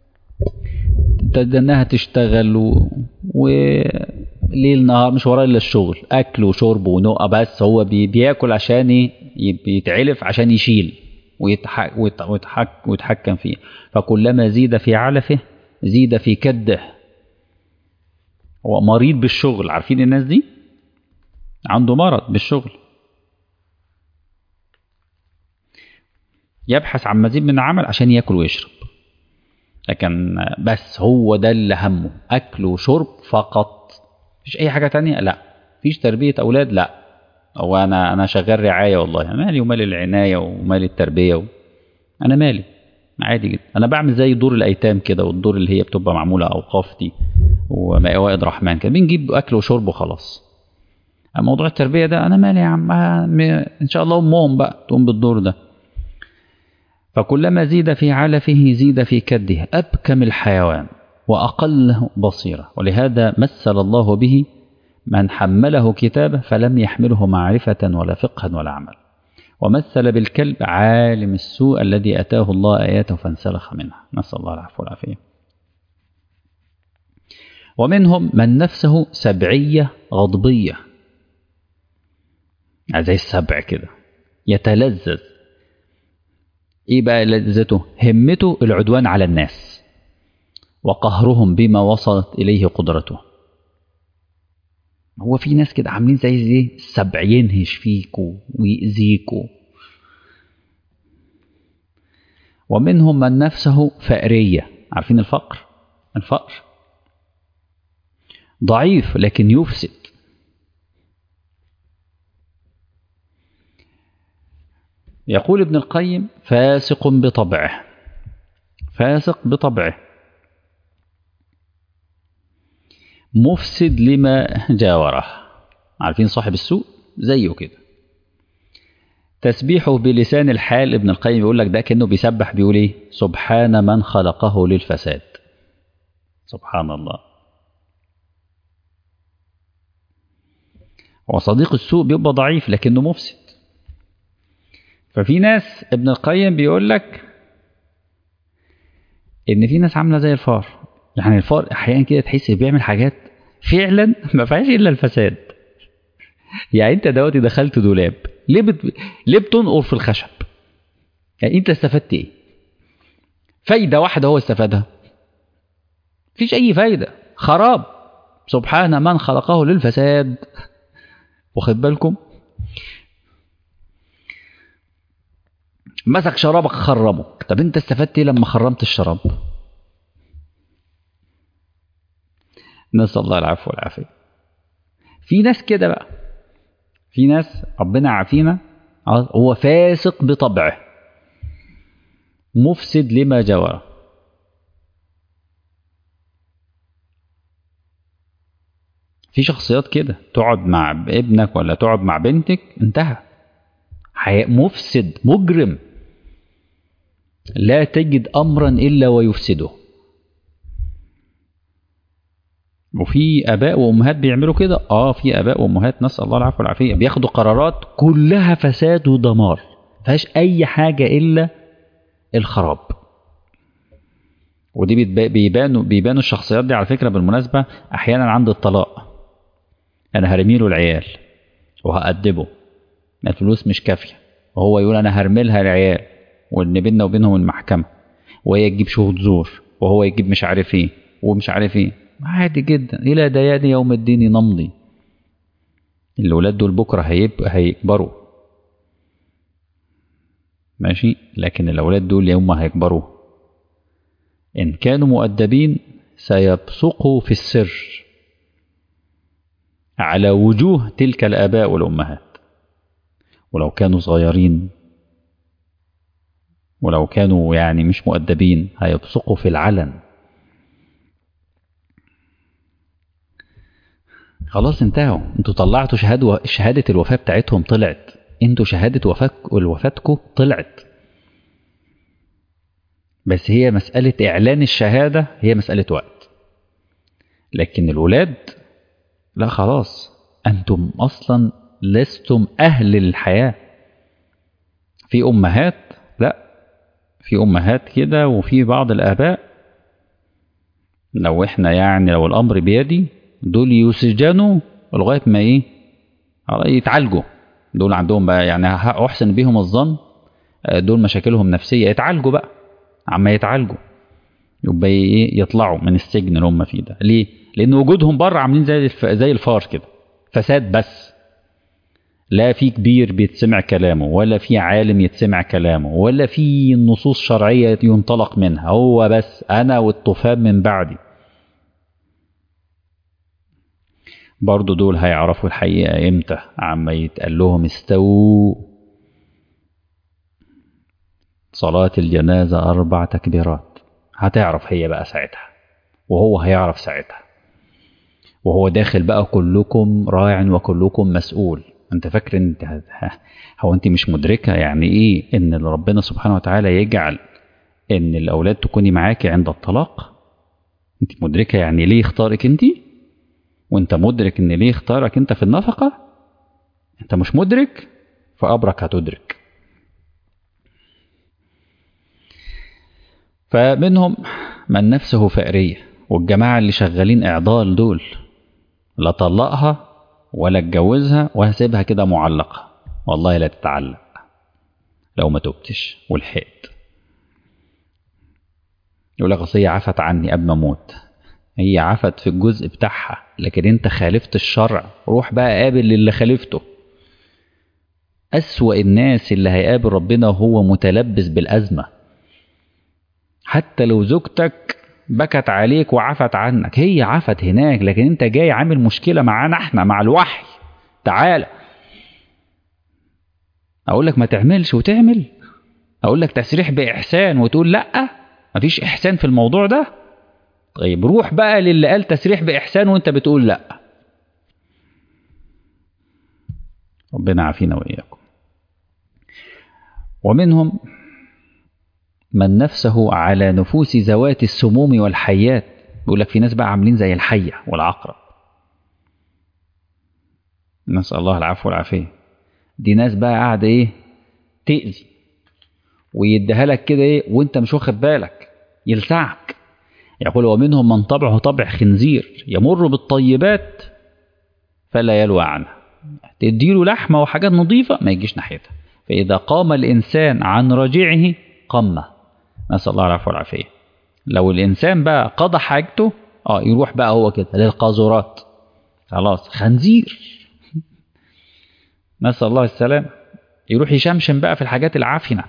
تدناها تشتغل وليل نهار مش وراه إلا الشغل، أكل وشرب ونقى، بس هو بياكل عشان بيتعلف عشان يشيل ويتحكم فيه. فكلما زيد في علفه زيد في كده. هو مريض بالشغل، عارفين الناس دي عنده مرض بالشغل، يبحث عن مزيد من العمل عشان ياكل ويشرب، لكن بس هو ده اللي همه، اكل وشرب فقط، مفيش اي حاجه تانية. لا مفيش تربيه اولاد، لا هو انا شغال رعايه، والله أنا مالي ومال العنايه ومال التربيه انا مالي، عادي جدا. انا بعمل زي دور الايتام كده، والدور اللي هي بتبقى معموله اوقاف دي وموائد رحمن كده، بنجيب اكل وشرب وخلاص. موضوع التربيه ده انا مالي يا عم، ان شاء الله امهم بقى تقوم بالدور ده. فكلما زيد في علفه زيد في كده، أبكم الحيوان وأقله بصيرة. ولهذا مثل الله به من حمله كتابه فلم يحمله معرفة ولا فقها ولا عمل، ومثل بالكلب عالم السوء الذي أتاه الله آياته فانسلخ منها. نسأل الله العفو والعافية. ومنهم من نفسه سبعية غضبية، زي السبع كده، يتلذذ. ايه بقى لذته؟ همته العدوان على الناس وقهرهم بما وصلت اليه قدرته. هو في ناس كده عاملين زي السبع، ينهش فيكوا ويأذيكوا. ومنهم من نفسه فأرية، عارفين الفقر ضعيف لكن يفسد. يقول ابن القيم فاسق بطبعه مفسد لما جاوره. عارفين صاحب السوء زيه كده، تسبيحه بلسان الحال، ابن القيم يقول لك ده كأنه بيسبح، بيقول ايه؟ سبحان من خلقه للفساد. سبحان الله. وصديق السوء بيبقى ضعيف لكنه مفسد. ففي ناس ابن القيم بيقول لك ان في ناس عامله زي الفار. يعني الفار احيانا كده تحس بيعمل حاجات فعلا ما فيهاش الا الفساد. يعني انت دلوقتي دخلت دولاب، ليه بتنقر في الخشب؟ يعني انت استفدت ايه؟ فايده واحده هو استفادها؟ مفيش اي فايده، خراب. سبحان من خلقه للفساد. واخد بالكم؟ مسك شرابك خرمه، طب انت استفدت ايه لما خرمت الشراب؟ نسأل الله العفو والعافية. في ناس كده بقى، في ناس ربنا عافينا هو فاسق بطبعه، مفسد لما جواره. في شخصيات كده تقعد مع ابنك ولا تقعد مع بنتك انتهى، مفسد مجرم، لا تجد أمرا إلا ويفسده. وفي آباء وأمهات بيعملوا كده. في آباء وأمهات نسأل الله العفو والعافية بياخدوا قرارات كلها فساد ودمار، فيهاش أي حاجة إلا الخراب. ودي بيبانوا الشخصيات دي على فكرة بالمناسبة أحيانا عند الطلاق. أنا هرميله العيال وهأدبه، الفلوس مش كافية، وهو يقول أنا هرملها العيال، وإن بيننا وبينهم المحكمة، وهي تجيب شهود زور، وهو يجيب مش عارف إيه ومش عارف إيه. عادي جدا، إلى ديان يوم الدين نمضي. الولاد دول بكرة هيكبروا ماشي، لكن الأولاد دول يوم ما هيكبروا إن كانوا مؤدبين سيبصقوا في السر على وجوه تلك الآباء والأمهات. ولو كانوا صغيرين، ولو كانوا يعني مش مؤدبين، هيبصقوا في العلن. خلاص انتهوا. انتوا طلعتوا شهادة الوفاة بتاعتهم طلعت، انتوا شهادة وفاتكم طلعت. بس هي مسألة إعلان الشهادة، هي مسألة وقت. لكن الولاد لا، خلاص أنتم أصلا لستم أهل للحياة. في أمهات لا، في أمهات كده، وفي بعض الآباء لو إحنا يعني لو الأمر بيدي دول يسجنوا لغاية ما إيه يتعالجوا. دول عندهم بقى يعني أحسن بيهم الظن، دول مشاكلهم نفسية، يتعالجوا بقى. عما يتعالجوا يبقى يطلعوا من السجن اللي هم فيه ده. ليه؟ لأن وجودهم بره عاملين زي الفار كده، فساد بس. لا في كبير بيتسمع كلامه، ولا في عالم يتسمع كلامه، ولا في نصوص شرعية ينطلق منها، هو بس أنا والطوفان من بعدي. برضو دول هيعرفوا الحقيقة امتى؟ عما يتقال لهم استووا. صلاة الجنازة 4 تكبيرات، هتعرف هي بقى ساعتها، وهو هيعرف ساعتها، وهو داخل بقى كلكم راع وكلكم مسؤول. انت فاكر انت هو انت مش مدركة يعني ايه ان ربنا سبحانه وتعالى يجعل ان الاولاد تكوني معاكي عند الطلاق؟ انت مدركة يعني ليه اختارك انت؟ وانت مدرك ان ليه اختارك انت في النفقة؟ انت مش مدرك، فأبرك هتدرك. فمنهم من نفسه فقرية، والجماعة اللي شغالين إعضال دول لا طلقها ولا اتجوزها وهسيبها كده معلقة، والله لا تتعلق لو ما تبتش والحقت. يقول لك أصل هي عفت عني قبل ما أموت. هي عفت في الجزء بتاعها، لكن أنت خالفت الشرع، روح بقى قابل اللي خالفته. أسوأ الناس اللي هيقابل ربنا وهو متلبس بالأزمة. حتى لو زوجتك بكت عليك وعفت عنك، هي عفت هناك، لكن انت جاي عامل مشكلة معانا احنا مع الوحي. تعالى اقول لك ما تعملش وتعمل، اقول لك تسريح بإحسان وتقول لا مفيش إحسان في الموضوع ده. طيب روح بقى للي قال تسريح بإحسان وانت بتقول لا. ربنا عافينا وإياكم. ومنهم من نفسه على نفوس ذوات السموم والحيات. بيقول لك في ناس بقى عاملين زي الحية والعقرب، نسأل الله العفو والعافية. دي ناس بقى قاعدة ايه تأذي ويديها لك كده ايه وانت مش واخد بالك، يلسعك. يقول ومنهم من طبعه طبع خنزير يمر بالطيبات فلا يلوى عنها. تديله لحمة وحاجات نظيفة ما يجيش ناحيتها. فإذا قام الإنسان عن رجيعه قمه، نسأل الله العفو والعافية. لو الإنسان بقى قضى حاجته يروح بقى هو كده للقاذورات، خلاص خنزير نسأل الله السلام. يروح يشمشم بقى في الحاجات العافنة.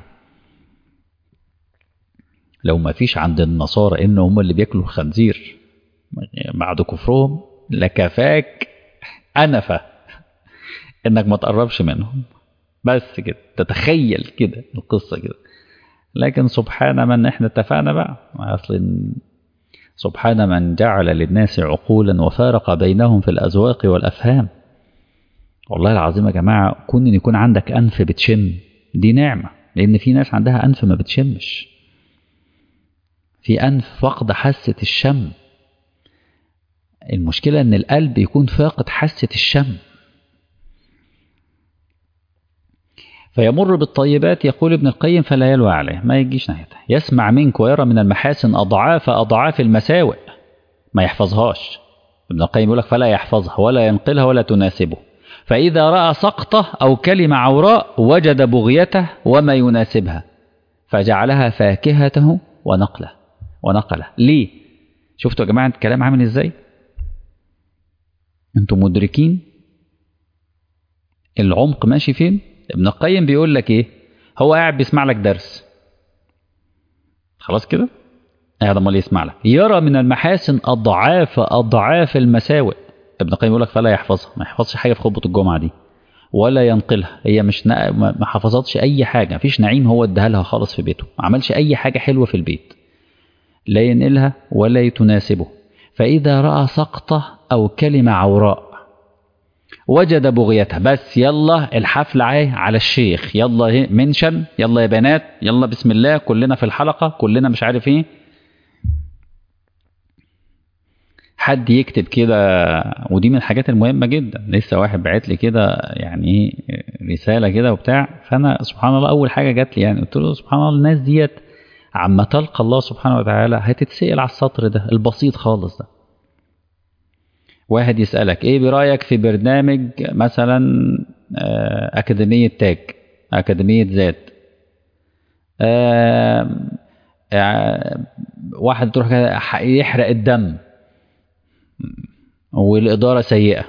لو ما فيش عند النصارى إن هم اللي بياكلوا الخنزير بعد كفرهم لكفاك أنفة إنك ما تقربش منهم، بس كده تتخيل كده القصة كده. لكن سبحان من احنا اتفقنا بقى أصل سبحان من جعل للناس عقولا وفارق بينهم في الأذواق والأفهام. والله العظيم يا جماعة كون إن يكون عندك أنف بتشم دي نعمة، لأن في ناس عندها أنف ما بتشمش، في أنف فقد حاسة الشم. المشكلة إن القلب يكون فاقد حاسة الشم. فيمر بالطيبات يقول ابن القيم فلا يلوى عليه، ما يجيش ناحيته. يسمع منك ويرى من المحاسن أضعاف المساوئ ما يحفظهاش. ابن القيم يقول لك فلا يحفظها ولا ينقلها ولا تناسبه. فإذا رأى سقطة أو كلمة عوراء وجد بغيته وما يناسبها فجعلها فاكهته ونقله. ليه؟ شفتوا يا جماعة الكلام عامل ازاي؟ انتم مدركين العمق ماشي فين؟ ابن القيم بيقول لك ايه؟ هو قاعد بيسمع لك درس، خلاص كده قاعد امال يسمع لك، يرى من المحاسن أضعاف المساوئ. ابن القيم يقول لك فلا يحفظها، ما يحفظش حاجة في خطبة الجمعة دي ولا ينقلها. هي مش ما حفظتش أي حاجة، مفيش نعيم هو اداها لها خالص في بيته، ما عملش أي حاجة حلوة في البيت، لا ينقلها ولا تناسبه. فإذا رأى سقطة أو كلمة عوراء وجد بغيتها، بس يلا الحفل على الشيخ، يلا منشن، يلا يا بنات، يلا بسم الله كلنا في الحلقة، كلنا مش عارف ايه. حد يكتب كده، ودي من الحاجات المهمة جدا. لسه واحد بعت لي كده يعني رسالة كده وبتاع، فأنا سبحان الله أول حاجة جات لي يعني قلت له سبحان الله الناس ديت عما تلقى الله سبحانه وتعالى هتتسأل على السطر ده البسيط خالص ده. واحد يسألك ايه برأيك في برنامج مثلا أكاديمية تاج، أكاديمية ذات، واحد تروح يحرق الدم والإدارة سيئة.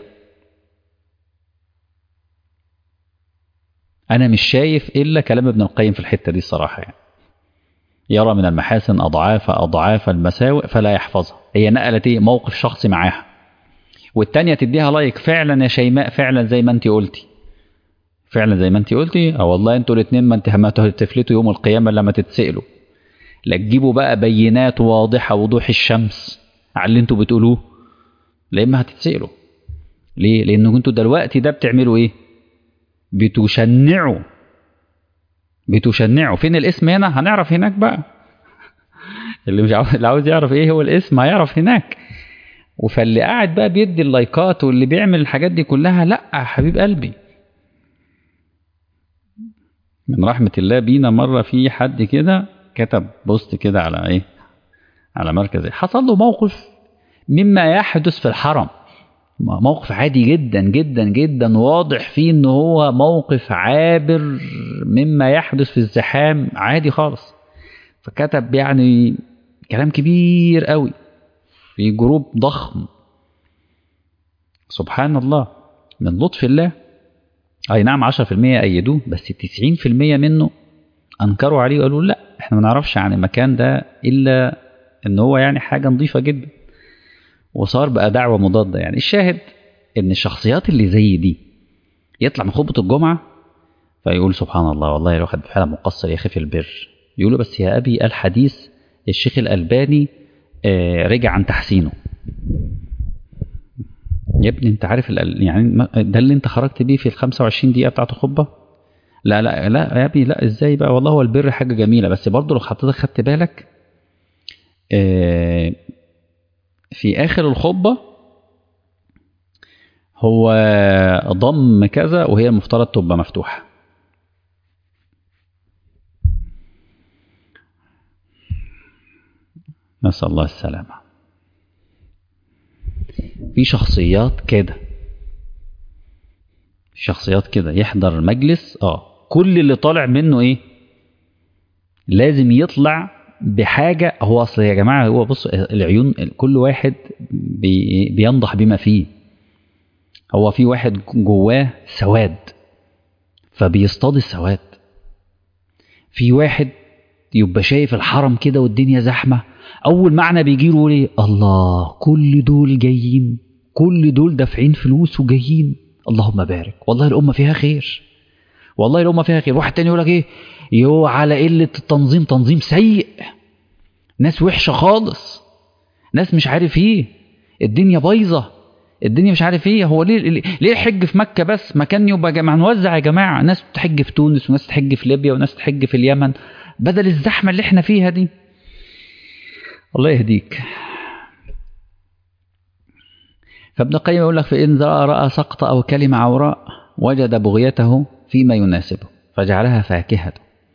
أنا مش شايف إلا كلام ابن القيم في الحتة دي الصراحة يعني. يرى من المحاسن أضعاف المساوئ فلا يحفظها. هي نقلت ايه موقف شخصي معاها، والتانية تديها لايك فعلا يا شيماء، فعلا زي ما انت قلتي، فعلا زي ما انت قلتي. والله انتوا الاثنين ما هتفلتوا يوم القيامة لما تتسألوا. لا تجيبوا بقى بينات واضحة وضوح الشمس على اللي انتوا بتقولوه، لا اما هتتسألوا. ليه؟ لأنه انتوا دلوقتي ده بتعملوا ايه؟ بتشنعوا. فين الاسم هنا؟ هنعرف هناك بقى. اللي عاوز يعرف ايه هو الاسم هيعرف هناك. فاللي قاعد بقى بيدي اللايكات واللي بيعمل الحاجات دي كلها، لا حبيب قلبي، من رحمة الله بينا مرة في حد كده كتب بوست كده على ايه، على مركز حصل له موقف مما يحدث في الحرم، موقف عادي جدا جدا جدا، واضح فيه ان هو موقف عابر مما يحدث في الزحام عادي خالص. فكتب يعني كلام كبير قوي في جروب ضخم. سبحان الله من لطف الله. اي نعم 10% ايدوه، بس 90% منه انكروا عليه وقالوا لا احنا ما نعرفش عن المكان ده الا ان هو يعني حاجة نظيفة جدا، وصار بقى دعوة مضادة. يعني الشاهد ان الشخصيات اللي زي دي يطلع من خطبة الجمعة فيقول سبحان الله والله الواحد فعلا مقصر يا اخي في البر. يقولوا بس يا ابي الحديث الشيخ الألباني رجع عن تحسينه. يا ابني انت عارف يعني ده اللي انت خرجت بيه في ال 25 دقيقة بتاعت الخطبة؟ لا لا لا يا ابني، لا ازاي بقى؟ والله هو البر حاجة جميلة، بس برضه لو حضرتك خدت بالك في آخر الخطبة هو ضم كذا وهي المفترض تبقى مفتوحة. نسأل الله السلامة. في شخصيات كده، شخصيات كده يحضر المجلس كل اللي طالع منه ايه؟ لازم يطلع بحاجة. هو اصل يا جماعة، هو بص، العيون كل واحد بينضح بما فيه. هو في واحد جواه سواد فبيصطاد السواد، في واحد يبقى شايف الحرم كده والدنيا زحمة، أول معنى بيجيله ليه؟ الله، كل دول جايين، كل دول دافعين فلوس وجايين، اللهم بارك، والله الأمة فيها خير، والله الأمة فيها خير. واحد تاني يقول لك إيه؟ يو على قلة التنظيم، تنظيم سيء، ناس وحشة خالص، ناس مش عارف إيه، الدنيا بايظة، الدنيا مش عارف ايه. هو ليه الحج في مكة بس؟ مكان يبقى جماعة نوزع يا جماعة، ناس تحج في تونس وناس تحج في ليبيا وناس تحج في اليمن، بدل الزحمة اللي احنا فيها دي. الله يهديك. فابن القيم يقول لك: فإن رأى سقط أو كلمة عوراء وجد بغيته فيما يناسبه فجعلها فاكهة.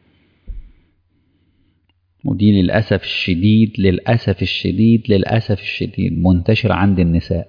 ودي للأسف الشديد، للأسف الشديد، للأسف الشديد منتشر عند النساء،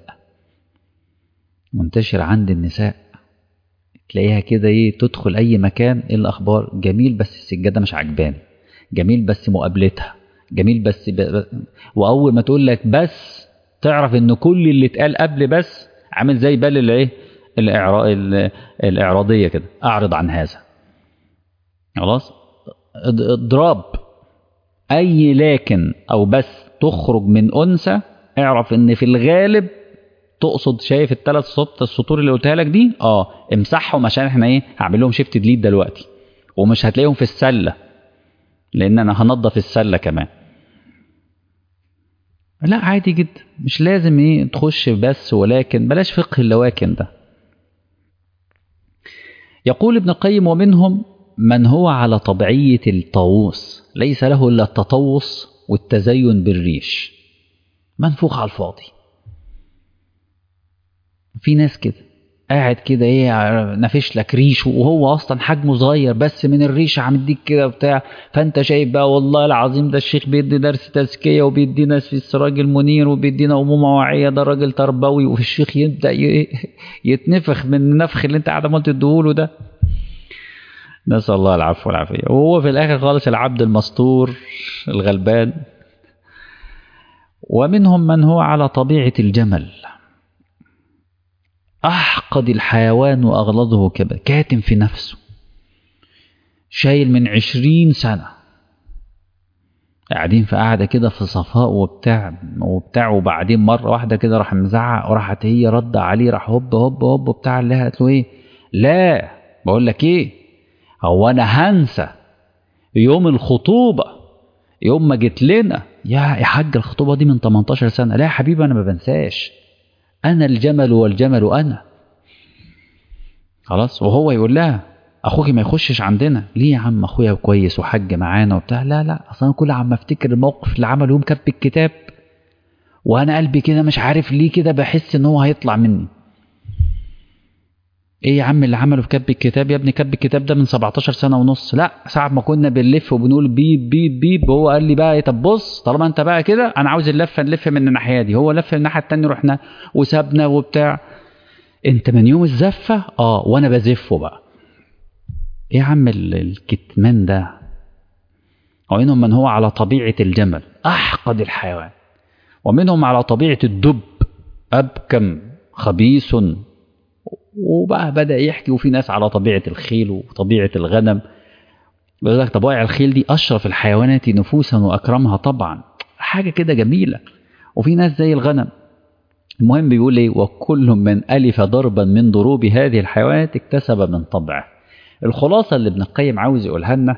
منتشر عند النساء. تلاقيها كده ايه، تدخل اي مكان، ايه الاخبار؟ جميل بس السجاده مش عجباني، جميل بس مقابلتها، جميل بس واول ما تقول لك بس تعرف ان كل اللي اتقال قبل بس عامل زي بال الايه، الاعراضيه كده، اعرض عن هذا. خلاص، اضراب اي لكن او بس تخرج من انثى، اعرف ان في الغالب تقصد، شايف الثلاث السطور اللي قلتها لك دي؟ امسحهم عشان احنا ايه، هعمل لهم شيفت ديليت دلوقتي، ومش هتلاقيهم في السله لان انا هنضف السله كمان. لا عادي جدا، مش لازم ايه تخش بس، ولكن بلاش فقه اللواكن ده. يقول ابن القيم: ومنهم من هو على طبيعية الطاووس، ليس له الا التطوس والتزين بالريش، منفوخ على الفاضي. في ناس كده قاعد كده ايه، نافش لك ريشه وهو اصلا حجمه صغير، بس من الريشه عم يديك كده بتاع، فانت شايف بقى والله العظيم ده الشيخ بيدي درس تزكيه وبيدي ناس في السراج المنير وبيدينا امومه واعيه، ده راجل تربوي، وفي الشيخ يبدا يتنفخ من النفخ اللي انت قاعد عمال تديهوله ده. نسال الله العفو والعافيه. وهو في الاخر خالص العبد المستور الغلبان. ومنهم من هو على طبيعه الجمل، أحقد الحيوان وأغلظه كبد، كاتم في نفسه، شايل من 20 سنة، قاعدين في قاعدة كده في صفاء وبتاع وبعدين مرة واحدة كده راح مزعق، وراحت هي رد عليه، راح هوب هوب هوب بتاع اللي قالت له ايه؟ لا بقول لك ايه، هو انا هنسى يوم الخطوبة، يوم ما جيت لنا يا حاج الخطوبة دي من 18 سنة. لا يا حبيبي انا ما بنساش، انا الجمل والجمل انا. خلاص. وهو يقول لها: اخوكي ما يخشش عندنا ليه يا عم؟ اخويا كويس وحج معانا وبتاع. لا لا، اصلا كل عم افتكر الموقف اللي عمله يوم كتب الكتاب، وانا قلبي كده مش عارف ليه كده بحس ان هو هيطلع مني. ايه يا عم اللي عمله في كتب الكتاب؟ يا ابني كتب الكتاب ده من 17 سنة ونص. لا، ساعة ما كنا بنلف وبنقول بيب بيب بيب، هو قال لي بقى ايه، طب بص طالما انت بقى كده انا عاوز اللفة نلف من الناحية دي، هو لف من الناحية التانية، رحنا وسابنا وبتاع. انت من يوم الزفة وانا بزفه بقى. ايه يا عم الكتمان ده؟ ومنهم من هو على طبيعة الجمل، أحقد الحيوان. ومنهم على طبيعة الدب، أبكم خبيث. وبقى بدأ يحكي. وفي ناس على طبيعة الخيل وطبيعة الغنم، بيقول لك طبائع الخيل دي أشرف الحيوانات نفوسا وأكرمها طبعا، حاجة كده جميلة. وفي ناس زي الغنم. المهم بيقول ايه: وكل من ألف ضربا من ضروب هذه الحيوانات اكتسب من طبعه. الخلاصة اللي ابن القيم عاوز يقولها لنا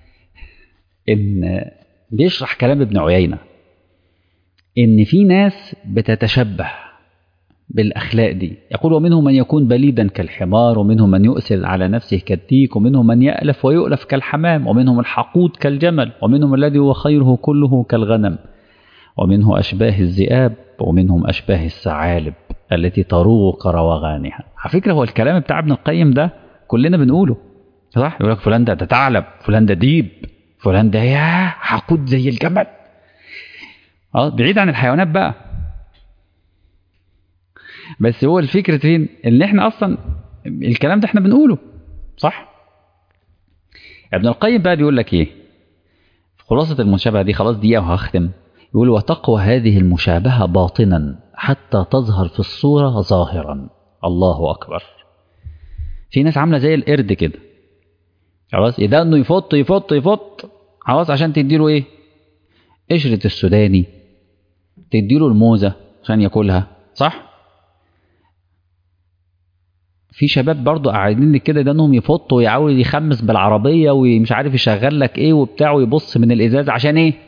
إن بيشرح كلام ابن عيينة، إن في ناس بتتشبه بالأخلاق دي. يقول ومنهم من يكون بليدا كالحمار، ومنهم من يؤثر على نفسه كالديك، ومنهم من يألف ويؤلف كالحمام، ومنهم الحقود كالجمل، ومنهم الذي هو خيره كله كالغنم، ومنه أشباه الذئاب، ومنهم أشباه الثعالب التي تروق روغانها. على فكرة هو الكلام بتاع ابن القيم ده كلنا بنقوله صح؟ يقول لك فلان ده ثعلب، فلان ده ديب، فلان ده يا حقود زي الجمل. بعيد عن الحيوانات بقى. بس هو الفكرة فين؟ ان احنا اصلا الكلام ده احنا بنقوله صح. ابن القيم بقى بيقول لك ايه خلاصة المشابهة دي؟ خلاص دقيقة وهختم. يقول وتقوى هذه المشابهة باطنا حتى تظهر في الصورة ظاهرا. الله أكبر. في ناس عاملة زي القرد كده، خلاص إذا انه يفط يفط يفط خلاص عشان تديله ايه؟ قشرة السوداني، تديله الموزة عشان ياكلها صح. في شباب برضو قاعدين لك كده، ده انهم يفطوا ويعاود يخمس بالعربيه ومش عارف يشغل لك ايه وبتاع ويبص من الازاز عشان ايه؟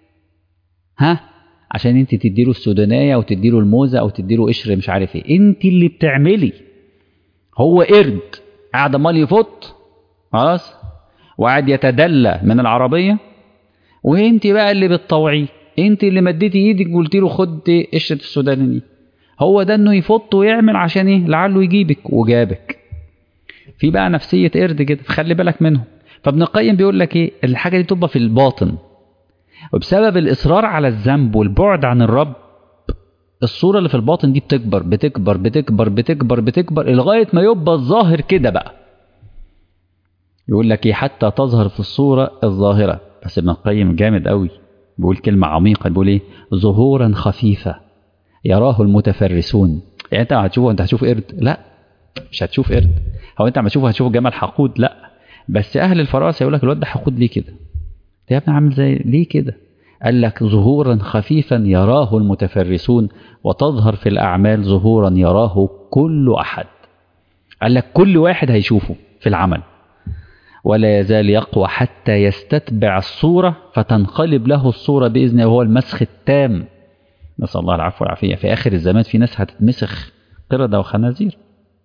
عشان انت تديله السودانيه او تديله الموزه او تديله قشر مش عارف ايه. انت اللي بتعملي. هو قرد قاعد امال يفط خلاص وقاعد يتدلى من العربيه، وانت بقى اللي بتطوعيه. انت اللي مديتي ايدك وقلت له خد قشره السودانيه. هو ده انه يفط ويعمل عشان ايه؟ لعله يجيبك وجابك. في بقى نفسية قرد كده، فخلي بالك منهم. فابن القيم بيقول لك ايه؟ الحاجة دي تبقى في الباطن، وبسبب الإصرار على الذنب والبعد عن الرب الصورة اللي في الباطن دي بتكبر بتكبر بتكبر بتكبر بتكبر لغاية ما يبقى الظاهر كده بقى. يقول لك ايه؟ حتى تظهر في الصورة الظاهرة. بس ابن القيم جامد قوي، بيقول كلمة عميقة، بيقول ايه؟ ظهورا خفيفة يراه المتفرسون. يعني انت هتشوفه، انت هتشوف قرد؟ لا مش هتشوف قرد. هو انت عم تشوفه هتشوف جمل حقود؟ لا. بس اهل الفراسه يقول لك الواد ده حقود ليه كده؟ يا ابني عامل زي ليه كده؟ قال لك ظهورا خفيفا يراه المتفرسون، وتظهر في الاعمال ظهورا يراه كل احد. قال لك كل واحد هيشوفه في العمل، ولا يزال يقوى حتى يستتبع الصوره فتنقلب له الصوره باذنه، وهو المسخ التام. نسال الله العفو والعافيه. في اخر الزمان في ناس هتتمسخ قردة وخنازير،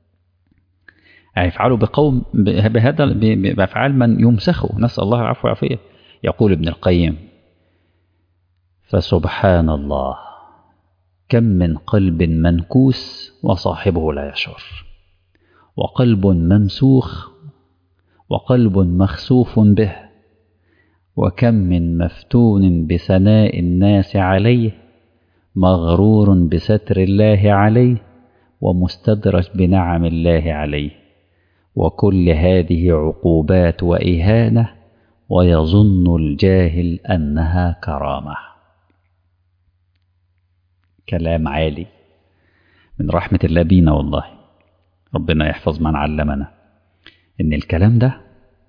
يفعلوا بقوم بهذا بأفعال من يمسخوا. نسأل الله العفو والعافية. يقول ابن القيم فسبحان الله كم من قلب منكوس وصاحبه لا يشعر، وقلب ممسوخ وقلب مخسوف به، وكم من مفتون بثناء الناس عليه، مغرور بستر الله عليه، ومستدرج بنعم الله عليه، وكل هذه عقوبات وإهانة، ويظن الجاهل أنها كرامة. كلام عالي من رحمة الله بينا والله. ربنا يحفظ من علمنا. إن الكلام ده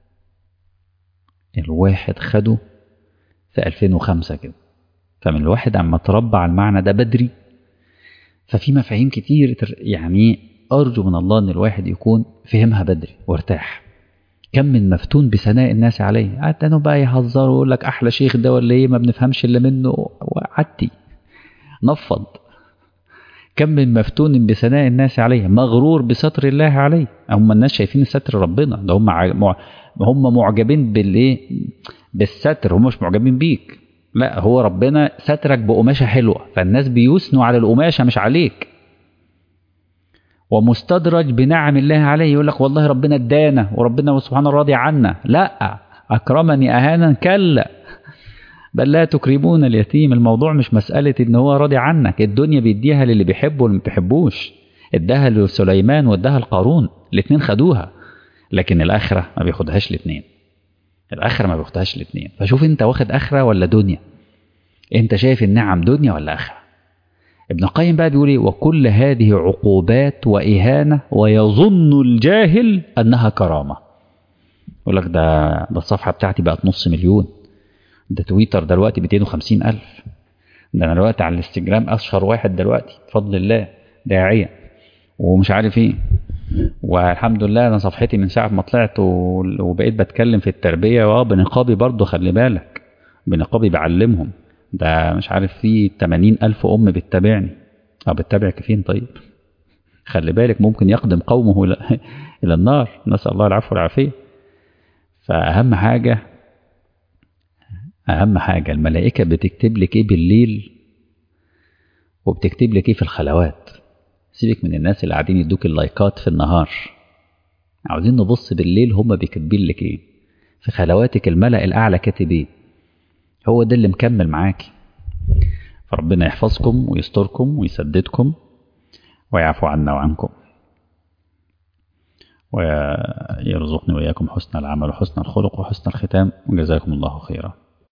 الواحد خده في 2005 كده، فمن الواحد عما تربى على المعنى ده بدري، ففي مفاهيم كتير يعني أرجو من الله أن الواحد يكون فهمها بدري وارتاح. كم من مفتون بثناء الناس عليه، قعدوا بقى يهزروا ويقول لك أحلى شيخ ده ولا إيه، ما بنفهمش إلا منه، وعدي نفض. كم من مفتون بثناء الناس عليه، مغرور بستر الله عليه. هم الناس شايفين ستر ربنا ده، هم معجبين بالإيه؟ بالستر، هم مش معجبين بيك. لا، هو ربنا سترك بقماشة حلوة، فالناس بيثنوا على القماشة مش عليك. ومستدرج بنعم الله عليه، يقول لك والله ربنا ادانا وربنا سبحانه راضي عنا. لا، أكرمني أهانا؟ كلا، بل لا تكرمون اليتيم. الموضوع مش مسألة إن هو راضي عنك. الدنيا بيديها للي بيحبه واللي ما بيحبوش. اداها لسليمان واداها لقارون، الاثنين خدوها، لكن الآخرة ما بياخدهاش الاثنين. الآخرة ما بياخدهاش الاثنين. فشوف أنت واخد آخرة ولا دنيا؟ أنت شايف النعم دنيا ولا آخرة؟ ابن القيم بقى بيقول ايه؟ وكل هذه عقوبات وإهانة، ويظن الجاهل أنها كرامة. يقول لك ده الصفحة بتاعتي بقت 500,000، ده تويتر دلوقتي 250,000، ده أنا دلوقتي على الانستجرام أشهر واحد دلوقتي بفضل الله، داعية ومش عارف ايه. والحمد لله أنا صفحتي من ساعة ما طلعت وبقيت بتكلم في التربية، بنقابي برضو خلي بالك، بنقابي بعلمهم. ده مش عارف فيه 80,000 أم بتتابعني. بتتابعك فين طيب؟ خلي بالك ممكن يقدم قومه إلى النار، نسأل الله العفو والعافية. فأهم حاجة الملائكة بتكتب لك إيه بالليل وبتكتب لك إيه في الخلوات. سيبك من الناس اللي قاعدين يدوك اللايكات في النهار، عاوزين نبص بالليل هم بيكتبين لك إيه في خلواتك. الملأ الأعلى كاتب إيه؟ هو ده اللي مكمل معاكي. فربنا يحفظكم ويستركم ويسددكم ويعفو عنا وعنكم، ويرزقني وإياكم حسن العمل وحسن الخلق وحسن الختام، وجزاكم الله خيرا.